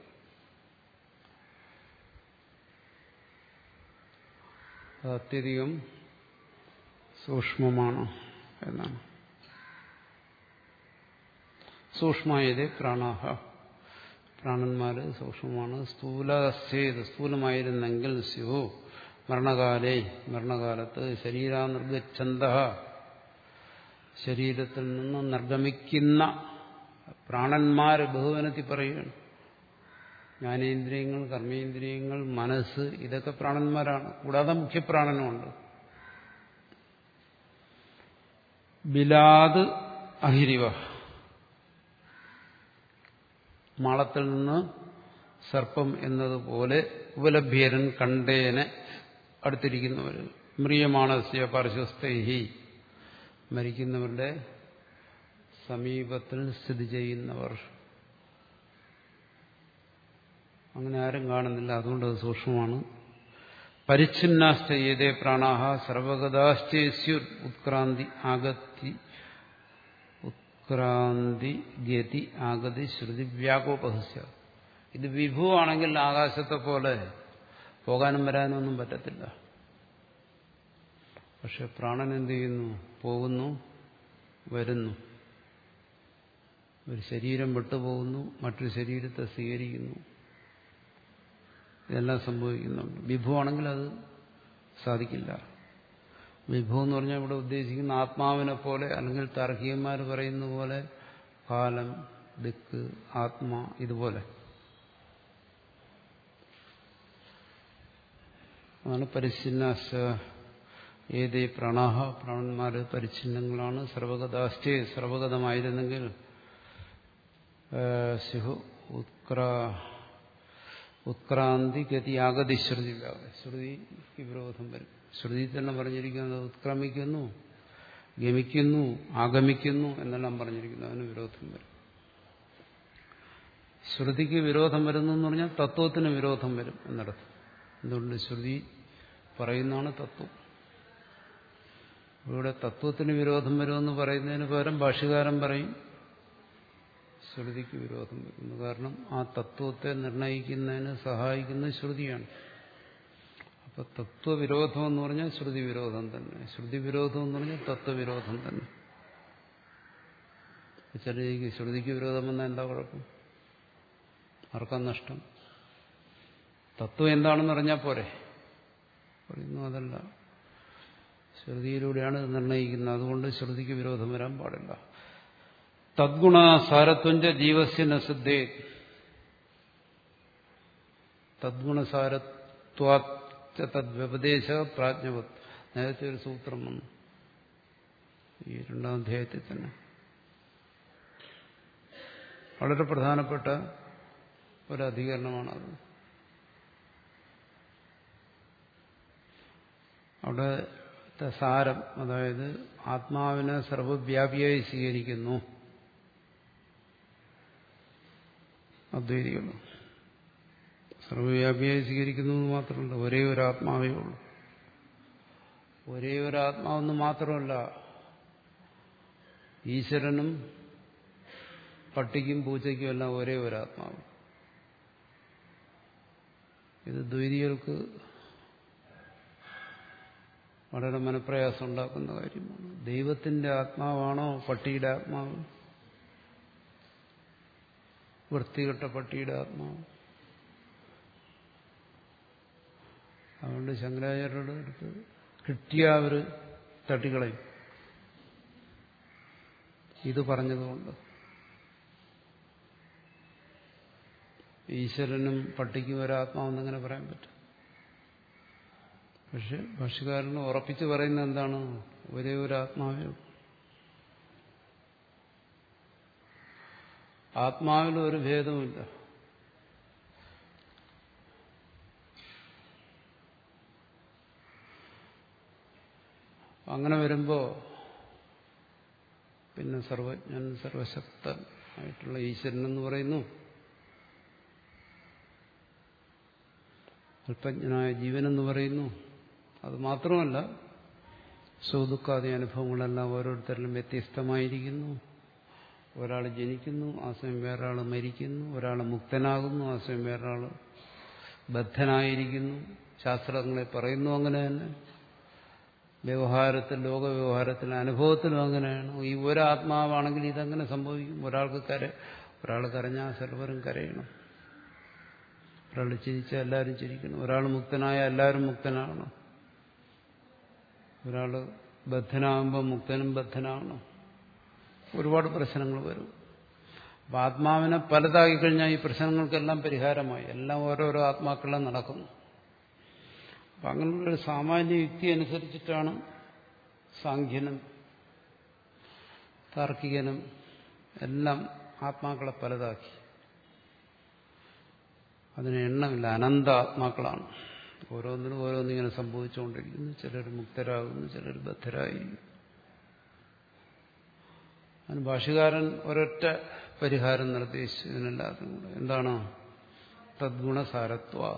അത് അത്യധികം സൂക്ഷ്മമാണ് എന്നാണ്. സൂക്ഷ്മായതേ പ്രാണാഹ, പ്രാണന്മാര് സൂക്ഷ്മമാണ്. സ്ഥൂലസ്യേത്, സ്ഥൂലമായിരുന്നെങ്കിൽ സ്യു മരണകാലേ, മരണകാലത്ത് ശരീരാനിർഗച്ഛന്ത, ശരീരത്തിൽ നിന്ന് നിർഗമിക്കുന്ന പ്രാണന്മാര് ബഹുവനത്തിൽ പറയുകയാണ്. ജ്ഞാനേന്ദ്രിയങ്ങൾ, കർമ്മേന്ദ്രിയങ്ങൾ, മനസ്സ്, ഇതൊക്കെ പ്രാണന്മാരാണ്. കൂടാതെ മുഖ്യപ്രാണനുമുണ്ട്. ബിലാദ് അഹിരിവ, മാളത്തിൽ നിന്ന് സർപ്പം എന്നതുപോലെ ഉപലഭ്യരൻ കണ്ടേനെ, അടുത്തിരിക്കുന്നവർ. മ്രിയമാണസ്യ പാർശ്വസ്ഥൈഹി, മരിക്കുന്നവരുടെ സമീപത്തിൽ സ്ഥിതി ചെയ്യുന്നവർ. അങ്ങനെ ആരും കാണുന്നില്ല, അതുകൊണ്ട് അത് സൂക്ഷ്മമാണ്. പരിച്ഛിന്നാശ്ചയേതേ പ്രാണാഹ സർവഗതാശ്ചേസ്യു ഉത്ക്രാന്തി ആഗതി ഉത്ക്രാന്തി ഗതി ആഗതി ശ്രുതി വ്യാകോപഹസ്യ. ഇത് വിഭുവാണെങ്കിൽ ആകാശത്തെ പോലെ പോകാനും വരാനും ഒന്നും പറ്റത്തില്ല. പക്ഷെ പ്രാണൻ എന്ത് ചെയ്യുന്നു? പോകുന്നു, വരുന്നു. ഒരു ശരീരം വിട്ടുപോകുന്നു, മറ്റൊരു ശരീരത്തെ സ്വീകരിക്കുന്നു. ഇതെല്ലാം സംഭവിക്കുന്നുണ്ട്. വിഭുവാണെങ്കിൽ അത് സാധിക്കില്ല. വിഭു എന്ന് പറഞ്ഞാൽ ഇവിടെ ഉദ്ദേശിക്കുന്ന ആത്മാവിനെ പോലെ, അല്ലെങ്കിൽ താർക്കികന്മാർ പറയുന്ന പോലെ കാലം, ദിക്ക്, ആത്മാ, ഇതുപോലെ. അതാണ് പരിച്ഛിന്നാശ ഏതേ പ്രാണാഹ, പ്രാണന്മാര് പരിച്ഛിന്നങ്ങളാണ്. സർവഗതാശ്ചേ, സർവഗതമായിരുന്നെങ്കിൽ ശിഹു ഉത്ക്രാ ഉത്ക്രാന്തി ഗതി ആഗതി ശ്രുതി, ശ്രുതിക്ക് വിരോധം വരും. ശ്രുതി തന്നെ പറഞ്ഞിരിക്കുന്നത് ഉത്ക്രമിക്കുന്നു, ഗമിക്കുന്നു, ആഗമിക്കുന്നു എന്നെല്ലാം പറഞ്ഞിരിക്കുന്നു. അതിന് വിരോധം വരും. ശ്രുതിക്ക് വിരോധം വരുന്നു എന്ന് പറഞ്ഞാൽ തത്വത്തിന് വിരോധം വരും എന്നർത്ഥം. എന്തുകൊണ്ട്? ശ്രുതി പറയുന്നതാണ് തത്വം. ഇവിടെ തത്വത്തിന് വിരോധം വരുമെന്ന് പറയുന്നതിന് പകരം ഭാഷ്യകാരൻ പറയും ശ്രുതിക്ക് വിരോധം വരുന്നു. കാരണം ആ തത്വത്തെ നിർണയിക്കുന്നതിന് സഹായിക്കുന്നത് ശ്രുതിയാണ്. അപ്പൊ തത്വവിരോധം എന്ന് പറഞ്ഞാൽ ശ്രുതി വിരോധം തന്നെ, ശ്രുതി വിരോധം എന്ന് പറഞ്ഞാൽ തത്വവിരോധം തന്നെ. ചിലർക്ക് ശ്രുതിക്ക് വിരോധം വന്നാൽ എന്താ കുഴപ്പം? ആർക്കാ നഷ്ടം? തത്വം എന്താണെന്ന് അറിഞ്ഞാൽ പോരെ. പറയുന്നു അതല്ല, ശ്രുതിയിലൂടെയാണ് ഇത് നിർണയിക്കുന്നത്, അതുകൊണ്ട് ശ്രുതിക്ക് വിരോധം വരാൻ പാടില്ല. തദ്ഗുണ സാരത്വഞ്ച ജീവസ്യ നസിദ്ധേ. തദ്ഗുണസാരത്വാച്ച തദ്വ്യപദേശ പ്രാജ്ഞവത്. നേരത്തെ ഒരു സൂത്രം വന്നു ഈ രണ്ടാം അധ്യായത്തിൽ തന്നെ. വളരെ പ്രധാനപ്പെട്ട ഒരധികരണമാണത്. അവിടുത്തെ സാരം, അതായത് ആത്മാവിനെ സർവവ്യാപിയായി സ്വീകരിക്കുന്നു അദ്വൈതികൾ. സർവവ്യാപിയായി സ്വീകരിക്കുന്നു എന്ന് മാത്രമല്ല, ഒരേ ഒരു ആത്മാവേ ഉള്ളൂ. ഒരേ ഒരു ആത്മാവെന്ന് മാത്രമല്ല, ഈശ്വരനും പട്ടിക്കും പൂച്ചയ്ക്കും എല്ലാം ഒരേ ഒരു ആത്മാവ്. ഇത് ദ്വൈതികൾക്ക് വളരെ മനപ്രയാസം ഉണ്ടാക്കുന്ന കാര്യമാണ്. ദൈവത്തിന്റെ ആത്മാവാണോ പട്ടിയുടെ ആത്മാവ്? വൃത്തികെട്ട പട്ടിയുടെ ആത്മാവ്? അതുകൊണ്ട് ശങ്കരാചാര്യരുടെ അടുത്ത് കിട്ടിയ അവർ തട്ടികളയും ഇത് പറഞ്ഞതുകൊണ്ട്. ഈശ്വരനും പട്ടിക്കും ഒരാത്മാവെന്നങ്ങനെ പറയാൻ പറ്റും. പക്ഷെ ഭാഷ്യകാരന് ഉറപ്പിച്ച് പറയുന്നത് എന്താണ്? ഒരേ ഒരു ആത്മാവേ ഉള്ളൂ. ആത്മാവിൽ ഒരു ഭേദവുമില്ല. അങ്ങനെ വരുമ്പോ പിന്നെ സർവജ്ഞൻ സർവശക്തൻ ആയിട്ടുള്ള ഈശ്വരൻ എന്ന് പറയുന്നു, അല്പജ്ഞനായ ജീവനെന്ന് പറയുന്നു. അത് മാത്രമല്ല, സുഖദുഃഖാദി അനുഭവങ്ങളെല്ലാം ഓരോരുത്തരിലും വ്യത്യസ്തമായിരിക്കുന്നു. ഒരാൾ ജനിക്കുന്നു, ആ സമയം വേറൊരാൾ മരിക്കുന്നു. ഒരാൾ മുക്തനാകുന്നു, ആ സമയം വേറൊരാൾ ബദ്ധനായിരിക്കുന്നു. ശാസ്ത്രങ്ങളെ പറയുന്നു അങ്ങനെ തന്നെ. വ്യവഹാരത്തിൽ, ലോകവ്യവഹാരത്തിൽ, അനുഭവത്തിലും അങ്ങനെയാണ്. ഈ ഒരാത്മാവാണെങ്കിൽ ഇതെങ്ങനെ സംഭവിക്കും? ഒരാൾക്ക് കര ഒരാൾ കരഞ്ഞാൽ സർവരും കരയണം. ഒരാൾ ചിരിച്ചാൽ എല്ലാവരും ചിരിക്കണം. ഒരാൾ മുക്തനായ എല്ലാവരും മുക്തനാകണം. ഒരാൾ ബദ്ധനാകുമ്പോൾ മുക്തനും ബദ്ധനാകണം. ഒരുപാട് പ്രശ്നങ്ങൾ വരും. അപ്പം ആത്മാവിനെ പലതാക്കി കഴിഞ്ഞാൽ ഈ പ്രശ്നങ്ങൾക്കെല്ലാം പരിഹാരമായി. എല്ലാം ഓരോരോ ആത്മാക്കളെല്ലാം നടക്കുന്നു. അപ്പം അങ്ങനെയുള്ളൊരു സാമാന്യ യുക്തി അനുസരിച്ചിട്ടാണ് സാഖ്യനും താർക്കികനും എല്ലാം ആത്മാക്കളെ പലതാക്കി. അതിന് എണ്ണമില്ല, അനന്ത ആത്മാക്കളാണ്. ഓരോന്നിനും ഓരോന്നിങ്ങനെ സംഭവിച്ചുകൊണ്ടിരിക്കുന്നു. ചിലർ മുക്തരാകുന്നു, ചിലർ ബദ്ധരായിരിക്കുന്നു. അതിന് ഭാഷ്യകാരൻ ഒരൊറ്റ പരിഹാരം നിർദ്ദേശിച്ചു ഇതിനെല്ലാത്തിനും കൂടെ. എന്താണ്? തദ്ഗുണസാരത്വാ.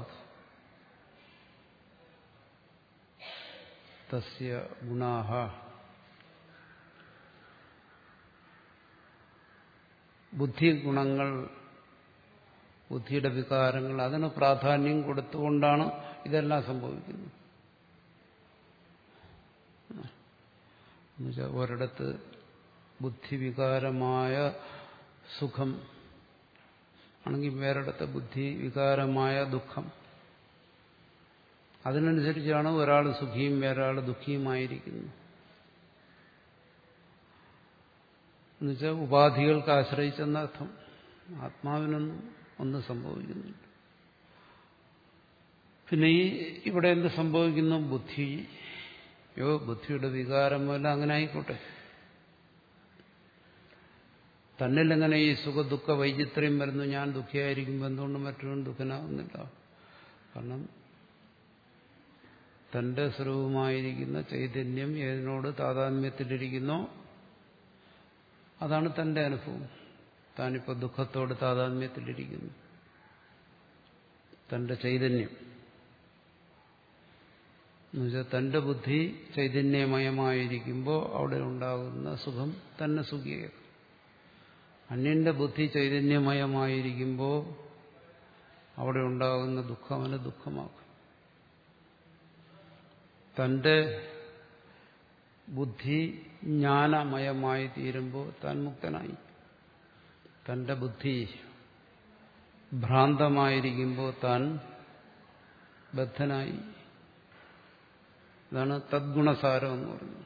തസ്യ ഗുണാഹ ബുദ്ധി ഗുണങ്ങൾ, ബുദ്ധിയുടെ വികാരങ്ങൾ, അതിന് പ്രാധാന്യം കൊടുത്തുകൊണ്ടാണ് ഇതെല്ലാം സംഭവിക്കുന്നത്. എന്നുവെച്ചാൽ ഒരിടത്ത് ബുദ്ധിവികാരമായ സുഖം ആണെങ്കിൽ വേറിടത്ത് ബുദ്ധിവികാരമായ ദുഃഖം. അതിനനുസരിച്ചാണ് ഒരാൾ സുഖിയും വേറൊരാൾ ദുഃഖിയുമായിരിക്കുന്നത്. എന്നുവെച്ചാൽ ഉപാധികൾക്ക് ആശ്രയിച്ചെന്നർത്ഥം. ആത്മാവിനൊന്നും ഒന്നും സംഭവിക്കുന്നില്ല. പിന്നെ ഈ ഇവിടെ എന്ത് സംഭവിക്കുന്നു? ബുദ്ധിയോ ബുദ്ധിയുടെ വികാരമല്ല, അങ്ങനെ ആയിക്കോട്ടെ. തന്നിലെങ്ങനെ ഈ സുഖദുഃഖ വൈചിത്ര്യം വരുന്നു? ഞാൻ ദുഃഖിയായിരിക്കുമ്പോൾ എന്തുകൊണ്ട് മറ്റൊരു ദുഃഖനാകുന്നില്ല? കാരണം തന്റെ സ്വരൂപമായിരിക്കുന്ന ചൈതന്യം ഏതിനോട് താതാത്മ്യത്തിലിരിക്കുന്നോ അതാണ് തന്റെ അനുഭവം. താനിപ്പോൾ ദുഃഖത്തോട് താതാത്മ്യത്തിലിരിക്കുന്നു. തന്റെ ചൈതന്യം എന്നുവെച്ചാൽ തന്റെ ബുദ്ധി ചൈതന്യമയമായിരിക്കുമ്പോൾ അവിടെ ഉണ്ടാകുന്ന സുഖം തന്നെ സുഖിയേക്കും. അന്യന്റെ ബുദ്ധി ചൈതന്യമയമായിരിക്കുമ്പോൾ അവിടെ ഉണ്ടാകുന്ന ദുഃഖം അവന് ദുഃഖമാക്കും. തന്റെ ബുദ്ധി ജ്ഞാനമയമായി തീരുമ്പോൾ താൻ മുക്തനായി. തന്റെ ബുദ്ധി ഭ്രാന്തമായിരിക്കുമ്പോൾ താൻ ബദ്ധനായി. ഇതാണ് തദ്ഗുണസാരം എന്ന് പറയുന്നത്.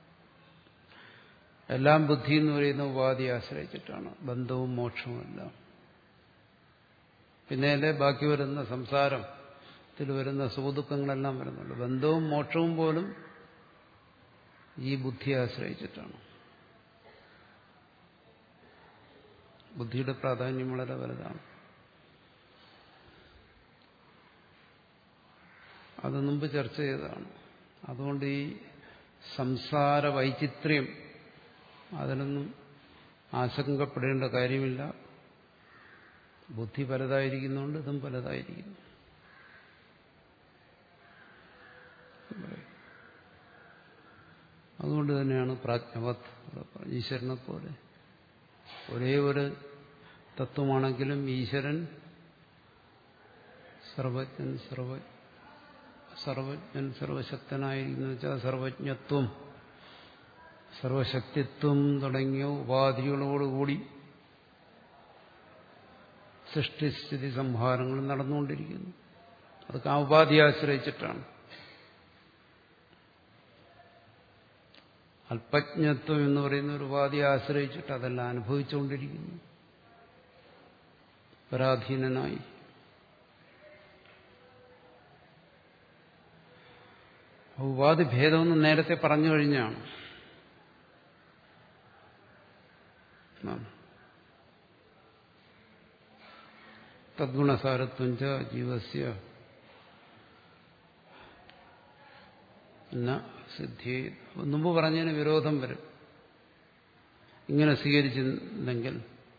എല്ലാം ബുദ്ധി എന്ന് പറയുന്ന ഉപാധിയെ ആശ്രയിച്ചിട്ടാണ്, ബന്ധവും മോക്ഷവും എല്ലാം. പിന്നെ അല്ലേ ബാക്കി വരുന്ന സംസാരത്തിൽ വരുന്ന സുഖദുഃഖങ്ങളെല്ലാം വരുന്നുണ്ട്. ബന്ധവും മോക്ഷവും പോലും ഈ ബുദ്ധിയെ ആശ്രയിച്ചിട്ടാണ്. ബുദ്ധിയുടെ പ്രാധാന്യം വളരെ വലുതാണ്. അത് മുമ്പ് ചർച്ച ചെയ്തതാണ്. അതുകൊണ്ട് ഈ സംസാര വൈചിത്ര്യം അതിനൊന്നും ആശങ്കപ്പെടേണ്ട കാര്യമില്ല. ബുദ്ധി പലതായിരിക്കുന്നുണ്ട്, ഇതും പലതായിരിക്കുന്നു. അതുകൊണ്ട് തന്നെയാണ് പ്രാജ്ഞവത് ഈശ്വരനെ പോലെ ഒരേ ഒരു തത്വമാണെങ്കിലും ഈശ്വരൻ സർവജ്ഞൻ സർവ സർവജ്ഞൻ സർവശക്തനായിരിക്കുന്നു വെച്ചാൽ സർവജ്ഞത്വം സർവശക്തിത്വം തുടങ്ങിയ ഉപാധികളോടുകൂടി സൃഷ്ടിസ്ഥിതി സംഹാരങ്ങൾ നടന്നുകൊണ്ടിരിക്കുന്നു. അതൊക്കെ ആ ഉപാധിയെ ആശ്രയിച്ചിട്ടാണ്. അല്പജ്ഞത്വം എന്ന് പറയുന്ന ഒരു ഉപാധിയെ ആശ്രയിച്ചിട്ട് അതെല്ലാം അനുഭവിച്ചുകൊണ്ടിരിക്കുന്നു പരാധീനനായി. ഉപാധി ഭേദമെന്ന് നേരത്തെ പറഞ്ഞു കഴിഞ്ഞാണ്. തദ്ഗുണസാരത്വം ച ജീവസ്യ സിദ്ധി. മുമ്പ് പറഞ്ഞതിന് വിരോധം വരും ഇങ്ങനെ സ്വീകരിച്ചില്ലെങ്കിൽ.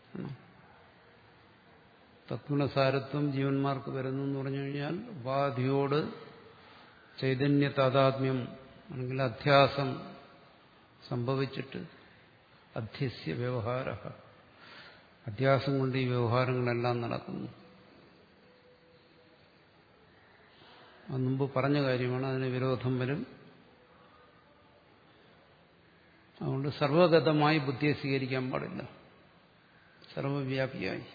തദ്ഗുണസാരത്വം ജീവന്മാർക്ക് വരുന്നു എന്ന് പറഞ്ഞു കഴിഞ്ഞാൽ ഉപാധിയോട് ചൈതന്യ താതാത്മ്യം അല്ലെങ്കിൽ അധ്യാസം സംഭവിച്ചിട്ട് അധ്യസ്യ വ്യവഹാര, അധ്യാസം കൊണ്ട് ഈ വ്യവഹാരങ്ങളെല്ലാം നടക്കുന്നു. അത് മുമ്പ് പറഞ്ഞ കാര്യമാണ്. അതിന് വിരോധം വരും. അതുകൊണ്ട് സർവഗതമായി ബുദ്ധിയെ സ്വീകരിക്കാൻ പാടില്ല. സർവവ്യാപിയായി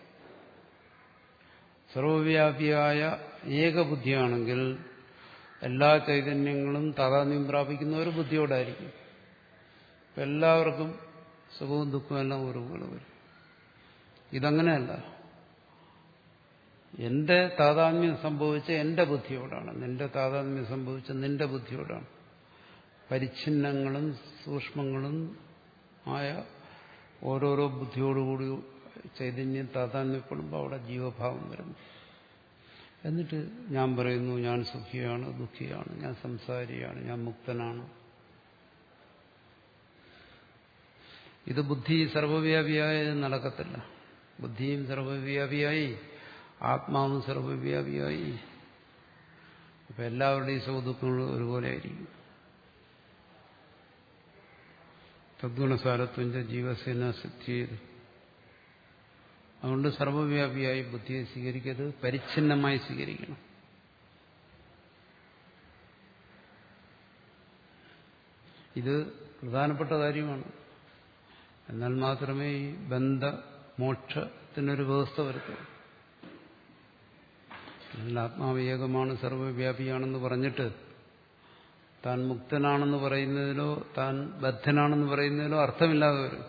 സർവവ്യാപിയായ ഏകബുദ്ധിയാണെങ്കിൽ എല്ലാ ചൈതന്യങ്ങളും താതാത്മ്യം പ്രാപിക്കുന്ന ഒരു ബുദ്ധിയോടായിരിക്കും. എല്ലാവർക്കും സുഖവും ദുഃഖവും എല്ലാം ഒരുപോലെ വരും. ഇതങ്ങനെയല്ല. എന്റെ താതാത്മ്യം സംഭവിച്ച എന്റെ ബുദ്ധിയോടാണ്, നിന്റെ താതാത്മ്യം സംഭവിച്ച നിന്റെ ബുദ്ധിയോടാണ്. പരിച്ഛിന്നങ്ങളും സൂക്ഷ്മങ്ങളും ആയ ഓരോരോ ബുദ്ധിയോടുകൂടി ചൈതന്യം താതാത്മ്യപ്പെടുമ്പോൾ അവിടെ ജീവഭാവം വരുന്നു. എന്നിട്ട് ഞാൻ പറയുന്നു ഞാൻ സുഖിയാണ്, ദുഃഖിയാണ്, ഞാൻ സംസാരിയാണ്, ഞാൻ മുക്തനാണ്. ഇത് ബുദ്ധി സർവവ്യാപിയായത് നടക്കത്തില്ല. ബുദ്ധിയും സർവവ്യാപിയായി, ആത്മാവും സർവവ്യാപിയായി. അപ്പൊ എല്ലാവരുടെയും സുഖദുഃഖങ്ങളും ഒരുപോലെ ആയിരിക്കും. തദ്ഗുണസാരത്വം ജീവസേന സിദ്ധിയത്. അതുകൊണ്ട് സർവവ്യാപിയായി ബുദ്ധിയെ സ്വീകരിക്കരുത്, പരിച്ഛിന്നമായി സ്വീകരിക്കണം. ഇത് പ്രധാനപ്പെട്ട കാര്യമാണ്. എന്നാൽ മാത്രമേ ഈ ബന്ധ മോക്ഷത്തിനൊരു വ്യവസ്ഥ വരുത്തുള്ളൂ. ആത്മാവ് ഏകമാണ്, സർവവ്യാപിയാണെന്ന് പറഞ്ഞിട്ട് താൻ മുക്തനാണെന്ന് പറയുന്നതിലോ താൻ ബദ്ധനാണെന്ന് പറയുന്നതിലോ അർത്ഥമില്ലാതെ വരും.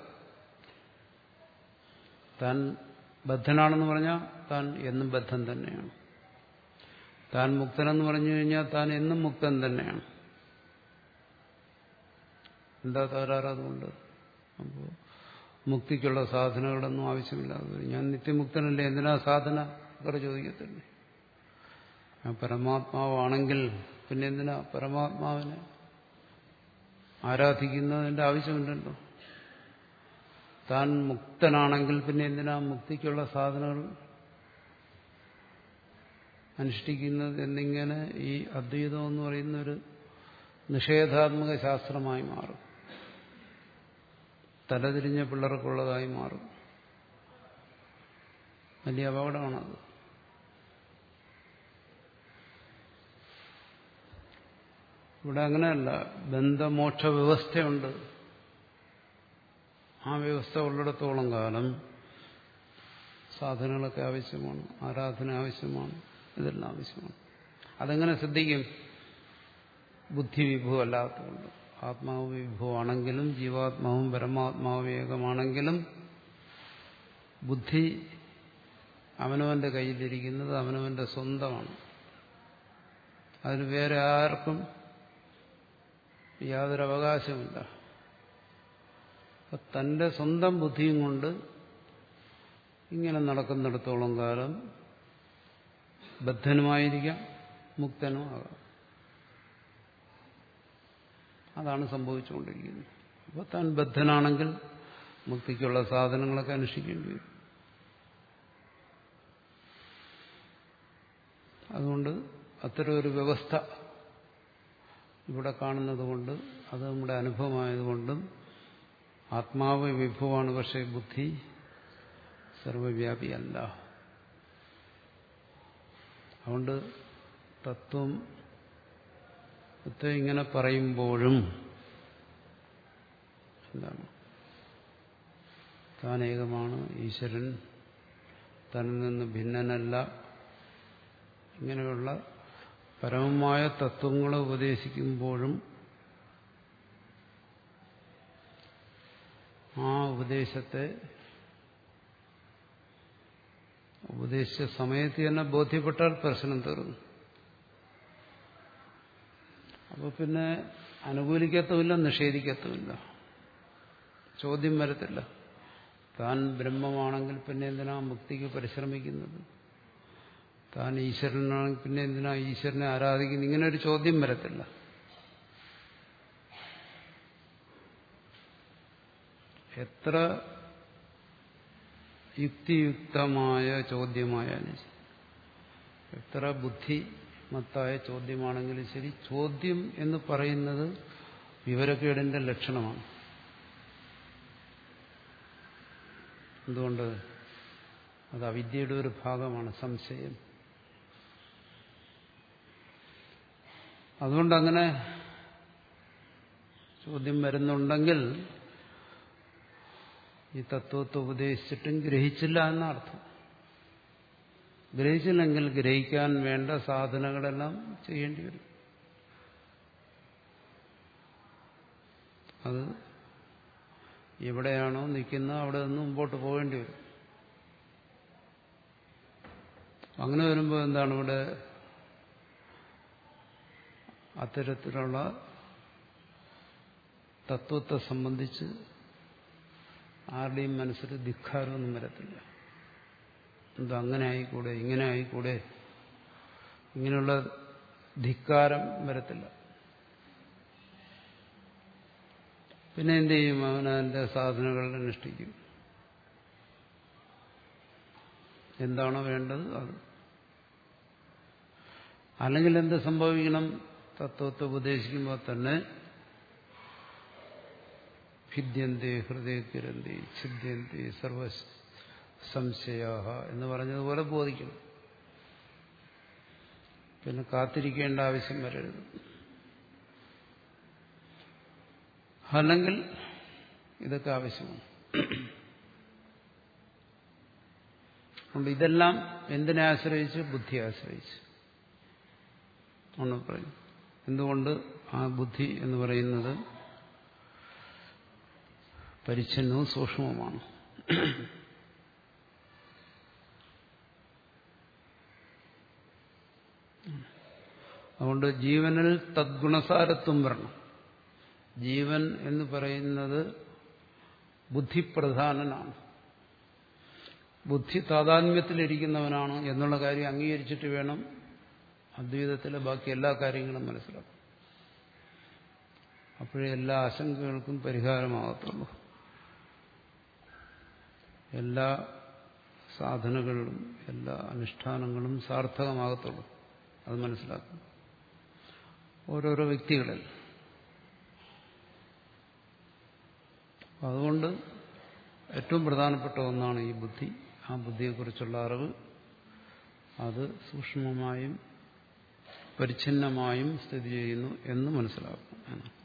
താൻ ബദ്ധനാണെന്ന് പറഞ്ഞാൽ താൻ എന്നും ബദ്ധൻ തന്നെയാണ്. താൻ മുക്തനെന്ന് പറഞ്ഞു കഴിഞ്ഞാൽ താൻ എന്നും മുക്തൻ തന്നെയാണ്. എന്താ തകരാറ് അതുകൊണ്ട്? അപ്പോൾ മുക്തിക്കുള്ള സാധനകളൊന്നും ആവശ്യമില്ലാതെ വരും. ഞാൻ നിത്യമുക്തനല്ലേ, എന്തിനാ സാധന ഒക്കെ ചോദിക്കത്തില്ലേ? ഞാൻ പരമാത്മാവാണെങ്കിൽ പിന്നെ എന്തിനാ പരമാത്മാവിനെ ആരാധിക്കുന്നതിന്റെ ആവശ്യമുണ്ടല്ലോ. താൻ മുക്തനാണെങ്കിൽ പിന്നെ എന്തിനാ മുക്തിക്കുള്ള സാധനങ്ങൾ അനുഷ്ഠിക്കുന്നത് എന്നിങ്ങനെ ഈ അദ്വൈതം എന്ന് പറയുന്ന ഒരു നിഷേധാത്മക ശാസ്ത്രമായി മാറും. തലതിരിഞ്ഞ പിള്ളേർക്കുള്ളതായി മാറും. വലിയ അപകടമാണത്. ഇവിടെ അങ്ങനെയല്ല. ബന്ധമോക്ഷ വ്യവസ്ഥയുണ്ട്. ആ വ്യവസ്ഥ ഉള്ളിടത്തോളം കാലം സാധനങ്ങളൊക്കെ ആവശ്യമാണ്, ആരാധന ആവശ്യമാണ്, ഇതെല്ലാം ആവശ്യമാണ്. അതെങ്ങനെ ശ്രദ്ധിക്കും? ബുദ്ധി വിഭവമല്ലാത്തതുകൊണ്ട്. ആത്മാവ് വിഭവമാണെങ്കിലും ജീവാത്മാവും പരമാത്മാവും ഏകമാണെങ്കിലും ബുദ്ധി അവനവന്റെ കയ്യിലിരിക്കുന്നത് അവനവന്റെ സ്വന്തമാണ്. അതിന് വേറെ ആർക്കും യാതൊരു അവകാശമില്ല. തന്റെ സ്വന്തം ബുദ്ധിയും കൊണ്ട് ഇങ്ങനെ നടക്കുന്നിടത്തോളം കാലം ബദ്ധനുമായിരിക്കാം, മുക്തനും ആകാം. അതാണ് സംഭവിച്ചുകൊണ്ടിരിക്കുന്നത്. അപ്പോൾ താൻ ബദ്ധനാണെങ്കിൽ മുക്തിക്കുള്ള സാധനങ്ങളൊക്കെ അനുഷ്ഠിക്കേണ്ടി വരും. അതുകൊണ്ട് അത്തരം ഒരു വ്യവസ്ഥ ഇവിടെ കാണുന്നത് കൊണ്ട്, അത് നമ്മുടെ അനുഭവമായതുകൊണ്ടും ആത്മാവ് വിഭവമാണ്, പക്ഷേ ബുദ്ധി സർവവ്യാപിയല്ല. അതുകൊണ്ട് തത്വം ഇങ്ങനെ പറയുമ്പോഴും എന്താണ്, താൻ ഏകമാണ്, ഈശ്വരൻ തന്നിൽ നിന്ന് ഭിന്നനല്ല, ഇങ്ങനെയുള്ള പരമമായ തത്വങ്ങളെ ഉപദേശിക്കുമ്പോഴും ആ ഉപദേശത്തെ ഉപദേശിച്ച സമയത്ത് തന്നെ ബോധ്യപ്പെട്ടാൽ പ്രശ്നം തീർന്നു. അപ്പോൾ പിന്നെ അനുകൂലിക്കത്തുമില്ല, നിഷേധിക്കത്തുമില്ല, ചോദ്യം വരത്തില്ല. താൻ ബ്രഹ്മമാണെങ്കിൽ പിന്നെ എന്തിനാ മുക്തിക്ക് പരിശ്രമിക്കുന്നത്? താൻ ഈശ്വരനാണെങ്കിൽ പിന്നെ എന്തിനാ ഈശ്വരനെ ആരാധിക്കുന്നത്? ഇങ്ങനെ ഒരു ചോദ്യം വരത്തില്ല. എത്ര യുക്തിയുക്തമായ ചോദ്യമായാലും എത്ര ബുദ്ധിമത്തായ ചോദ്യമാണെങ്കിലും ശരി, ചോദ്യം എന്ന് പറയുന്നത് വിവരക്കേടിന്റെ ലക്ഷണമാണ്. എന്തുകൊണ്ട്? അത് അവിദ്യയുടെ ഒരു ഭാഗമാണ്, സംശയം. അതുകൊണ്ടങ്ങനെ ചോദ്യം വരുന്നുണ്ടെങ്കിൽ ഈ തത്വത്തെ ഉപദേശിച്ചിട്ടും ഗ്രഹിച്ചില്ല എന്നർത്ഥം. ഗ്രഹിച്ചില്ലെങ്കിൽ ഗ്രഹിക്കാൻ വേണ്ട സാധനങ്ങളെല്ലാം ചെയ്യേണ്ടി വരും. അത് എവിടെയാണോ നിൽക്കുന്നത് അവിടെ നിന്ന് മുമ്പോട്ട് പോകേണ്ടി വരും. അങ്ങനെ വരുമ്പോൾ എന്താണ്, ഇവിടെ അത്തരത്തിലുള്ള തത്വത്തെ സംബന്ധിച്ച് ആരുടെയും മനസ്സിൽ ധിക്കാരമൊന്നും വരത്തില്ല. എന്താ അങ്ങനെ ആയിക്കൂടെ, ഇങ്ങനെ ആയിക്കൂടെ, ഇങ്ങനെയുള്ള ധിക്കാരം വരത്തില്ല. പിന്നെ എന്ത് ചെയ്യും? അവനവന്റെ സാധനകൾ അനുഷ്ഠിക്കും. എന്താണോ വേണ്ടത് അത്. അല്ലെങ്കിൽ എന്ത് സംഭവിക്കണം? തത്വത്തെ ഉപദേശിക്കുമ്പോൾ തന്നെ ഭിദ്യന്തേ ഹൃദയത്തിരന്തി ഛിദ്യന്തി സർവ സംശയാഹ എന്ന് പറഞ്ഞതുപോലെ ബോധിക്കണം. പിന്നെ കാത്തിരിക്കേണ്ട ആവശ്യം വരരുത്. അല്ലെങ്കിൽ ഇതൊക്കെ ആവശ്യമാണ്. അതുകൊണ്ട് ഇതെല്ലാം എന്തിനെ ആശ്രയിച്ച്? ബുദ്ധിയെ ആശ്രയിച്ച് ആണ് പറയും. എന്തുകൊണ്ട്? ആ ബുദ്ധി എന്ന് പറയുന്നത് പരിച്ഛന്നവും സൂക്ഷ്മവുമാണ്. അതുകൊണ്ട് ജീവനിൽ തദ്ഗുണസാരത്വം വരണം. ജീവൻ എന്ന് പറയുന്നത് ബുദ്ധിപ്രധാനനാണ്, ബുദ്ധി താതാത്മ്യത്തിലിരിക്കുന്നവനാണ് എന്നുള്ള കാര്യം അംഗീകരിച്ചിട്ട് വേണം അദ്വൈതത്തിലെ ബാക്കി എല്ലാ കാര്യങ്ങളും മനസ്സിലാക്കും. അപ്പോഴേ എല്ലാ ആശങ്കകൾക്കും പരിഹാരമാകത്തുള്ളൂ, എല്ലാ സാധനകളും എല്ലാ അനുഷ്ഠാനങ്ങളും സാർത്ഥകമാകത്തുള്ളൂ. അത് മനസ്സിലാക്കും ഓരോരോ വ്യക്തികളിൽ. അതുകൊണ്ട് ഏറ്റവും പ്രധാനപ്പെട്ട ഒന്നാണ് ഈ ബുദ്ധി. ആ ബുദ്ധിയെക്കുറിച്ചുള്ള അറിവ് അത് സൂക്ഷ്മമായും പരിച്ഛിന്നമായും സ്ഥിതി ചെയ്യുന്നു എന്ന് മനസ്സിലാക്കും.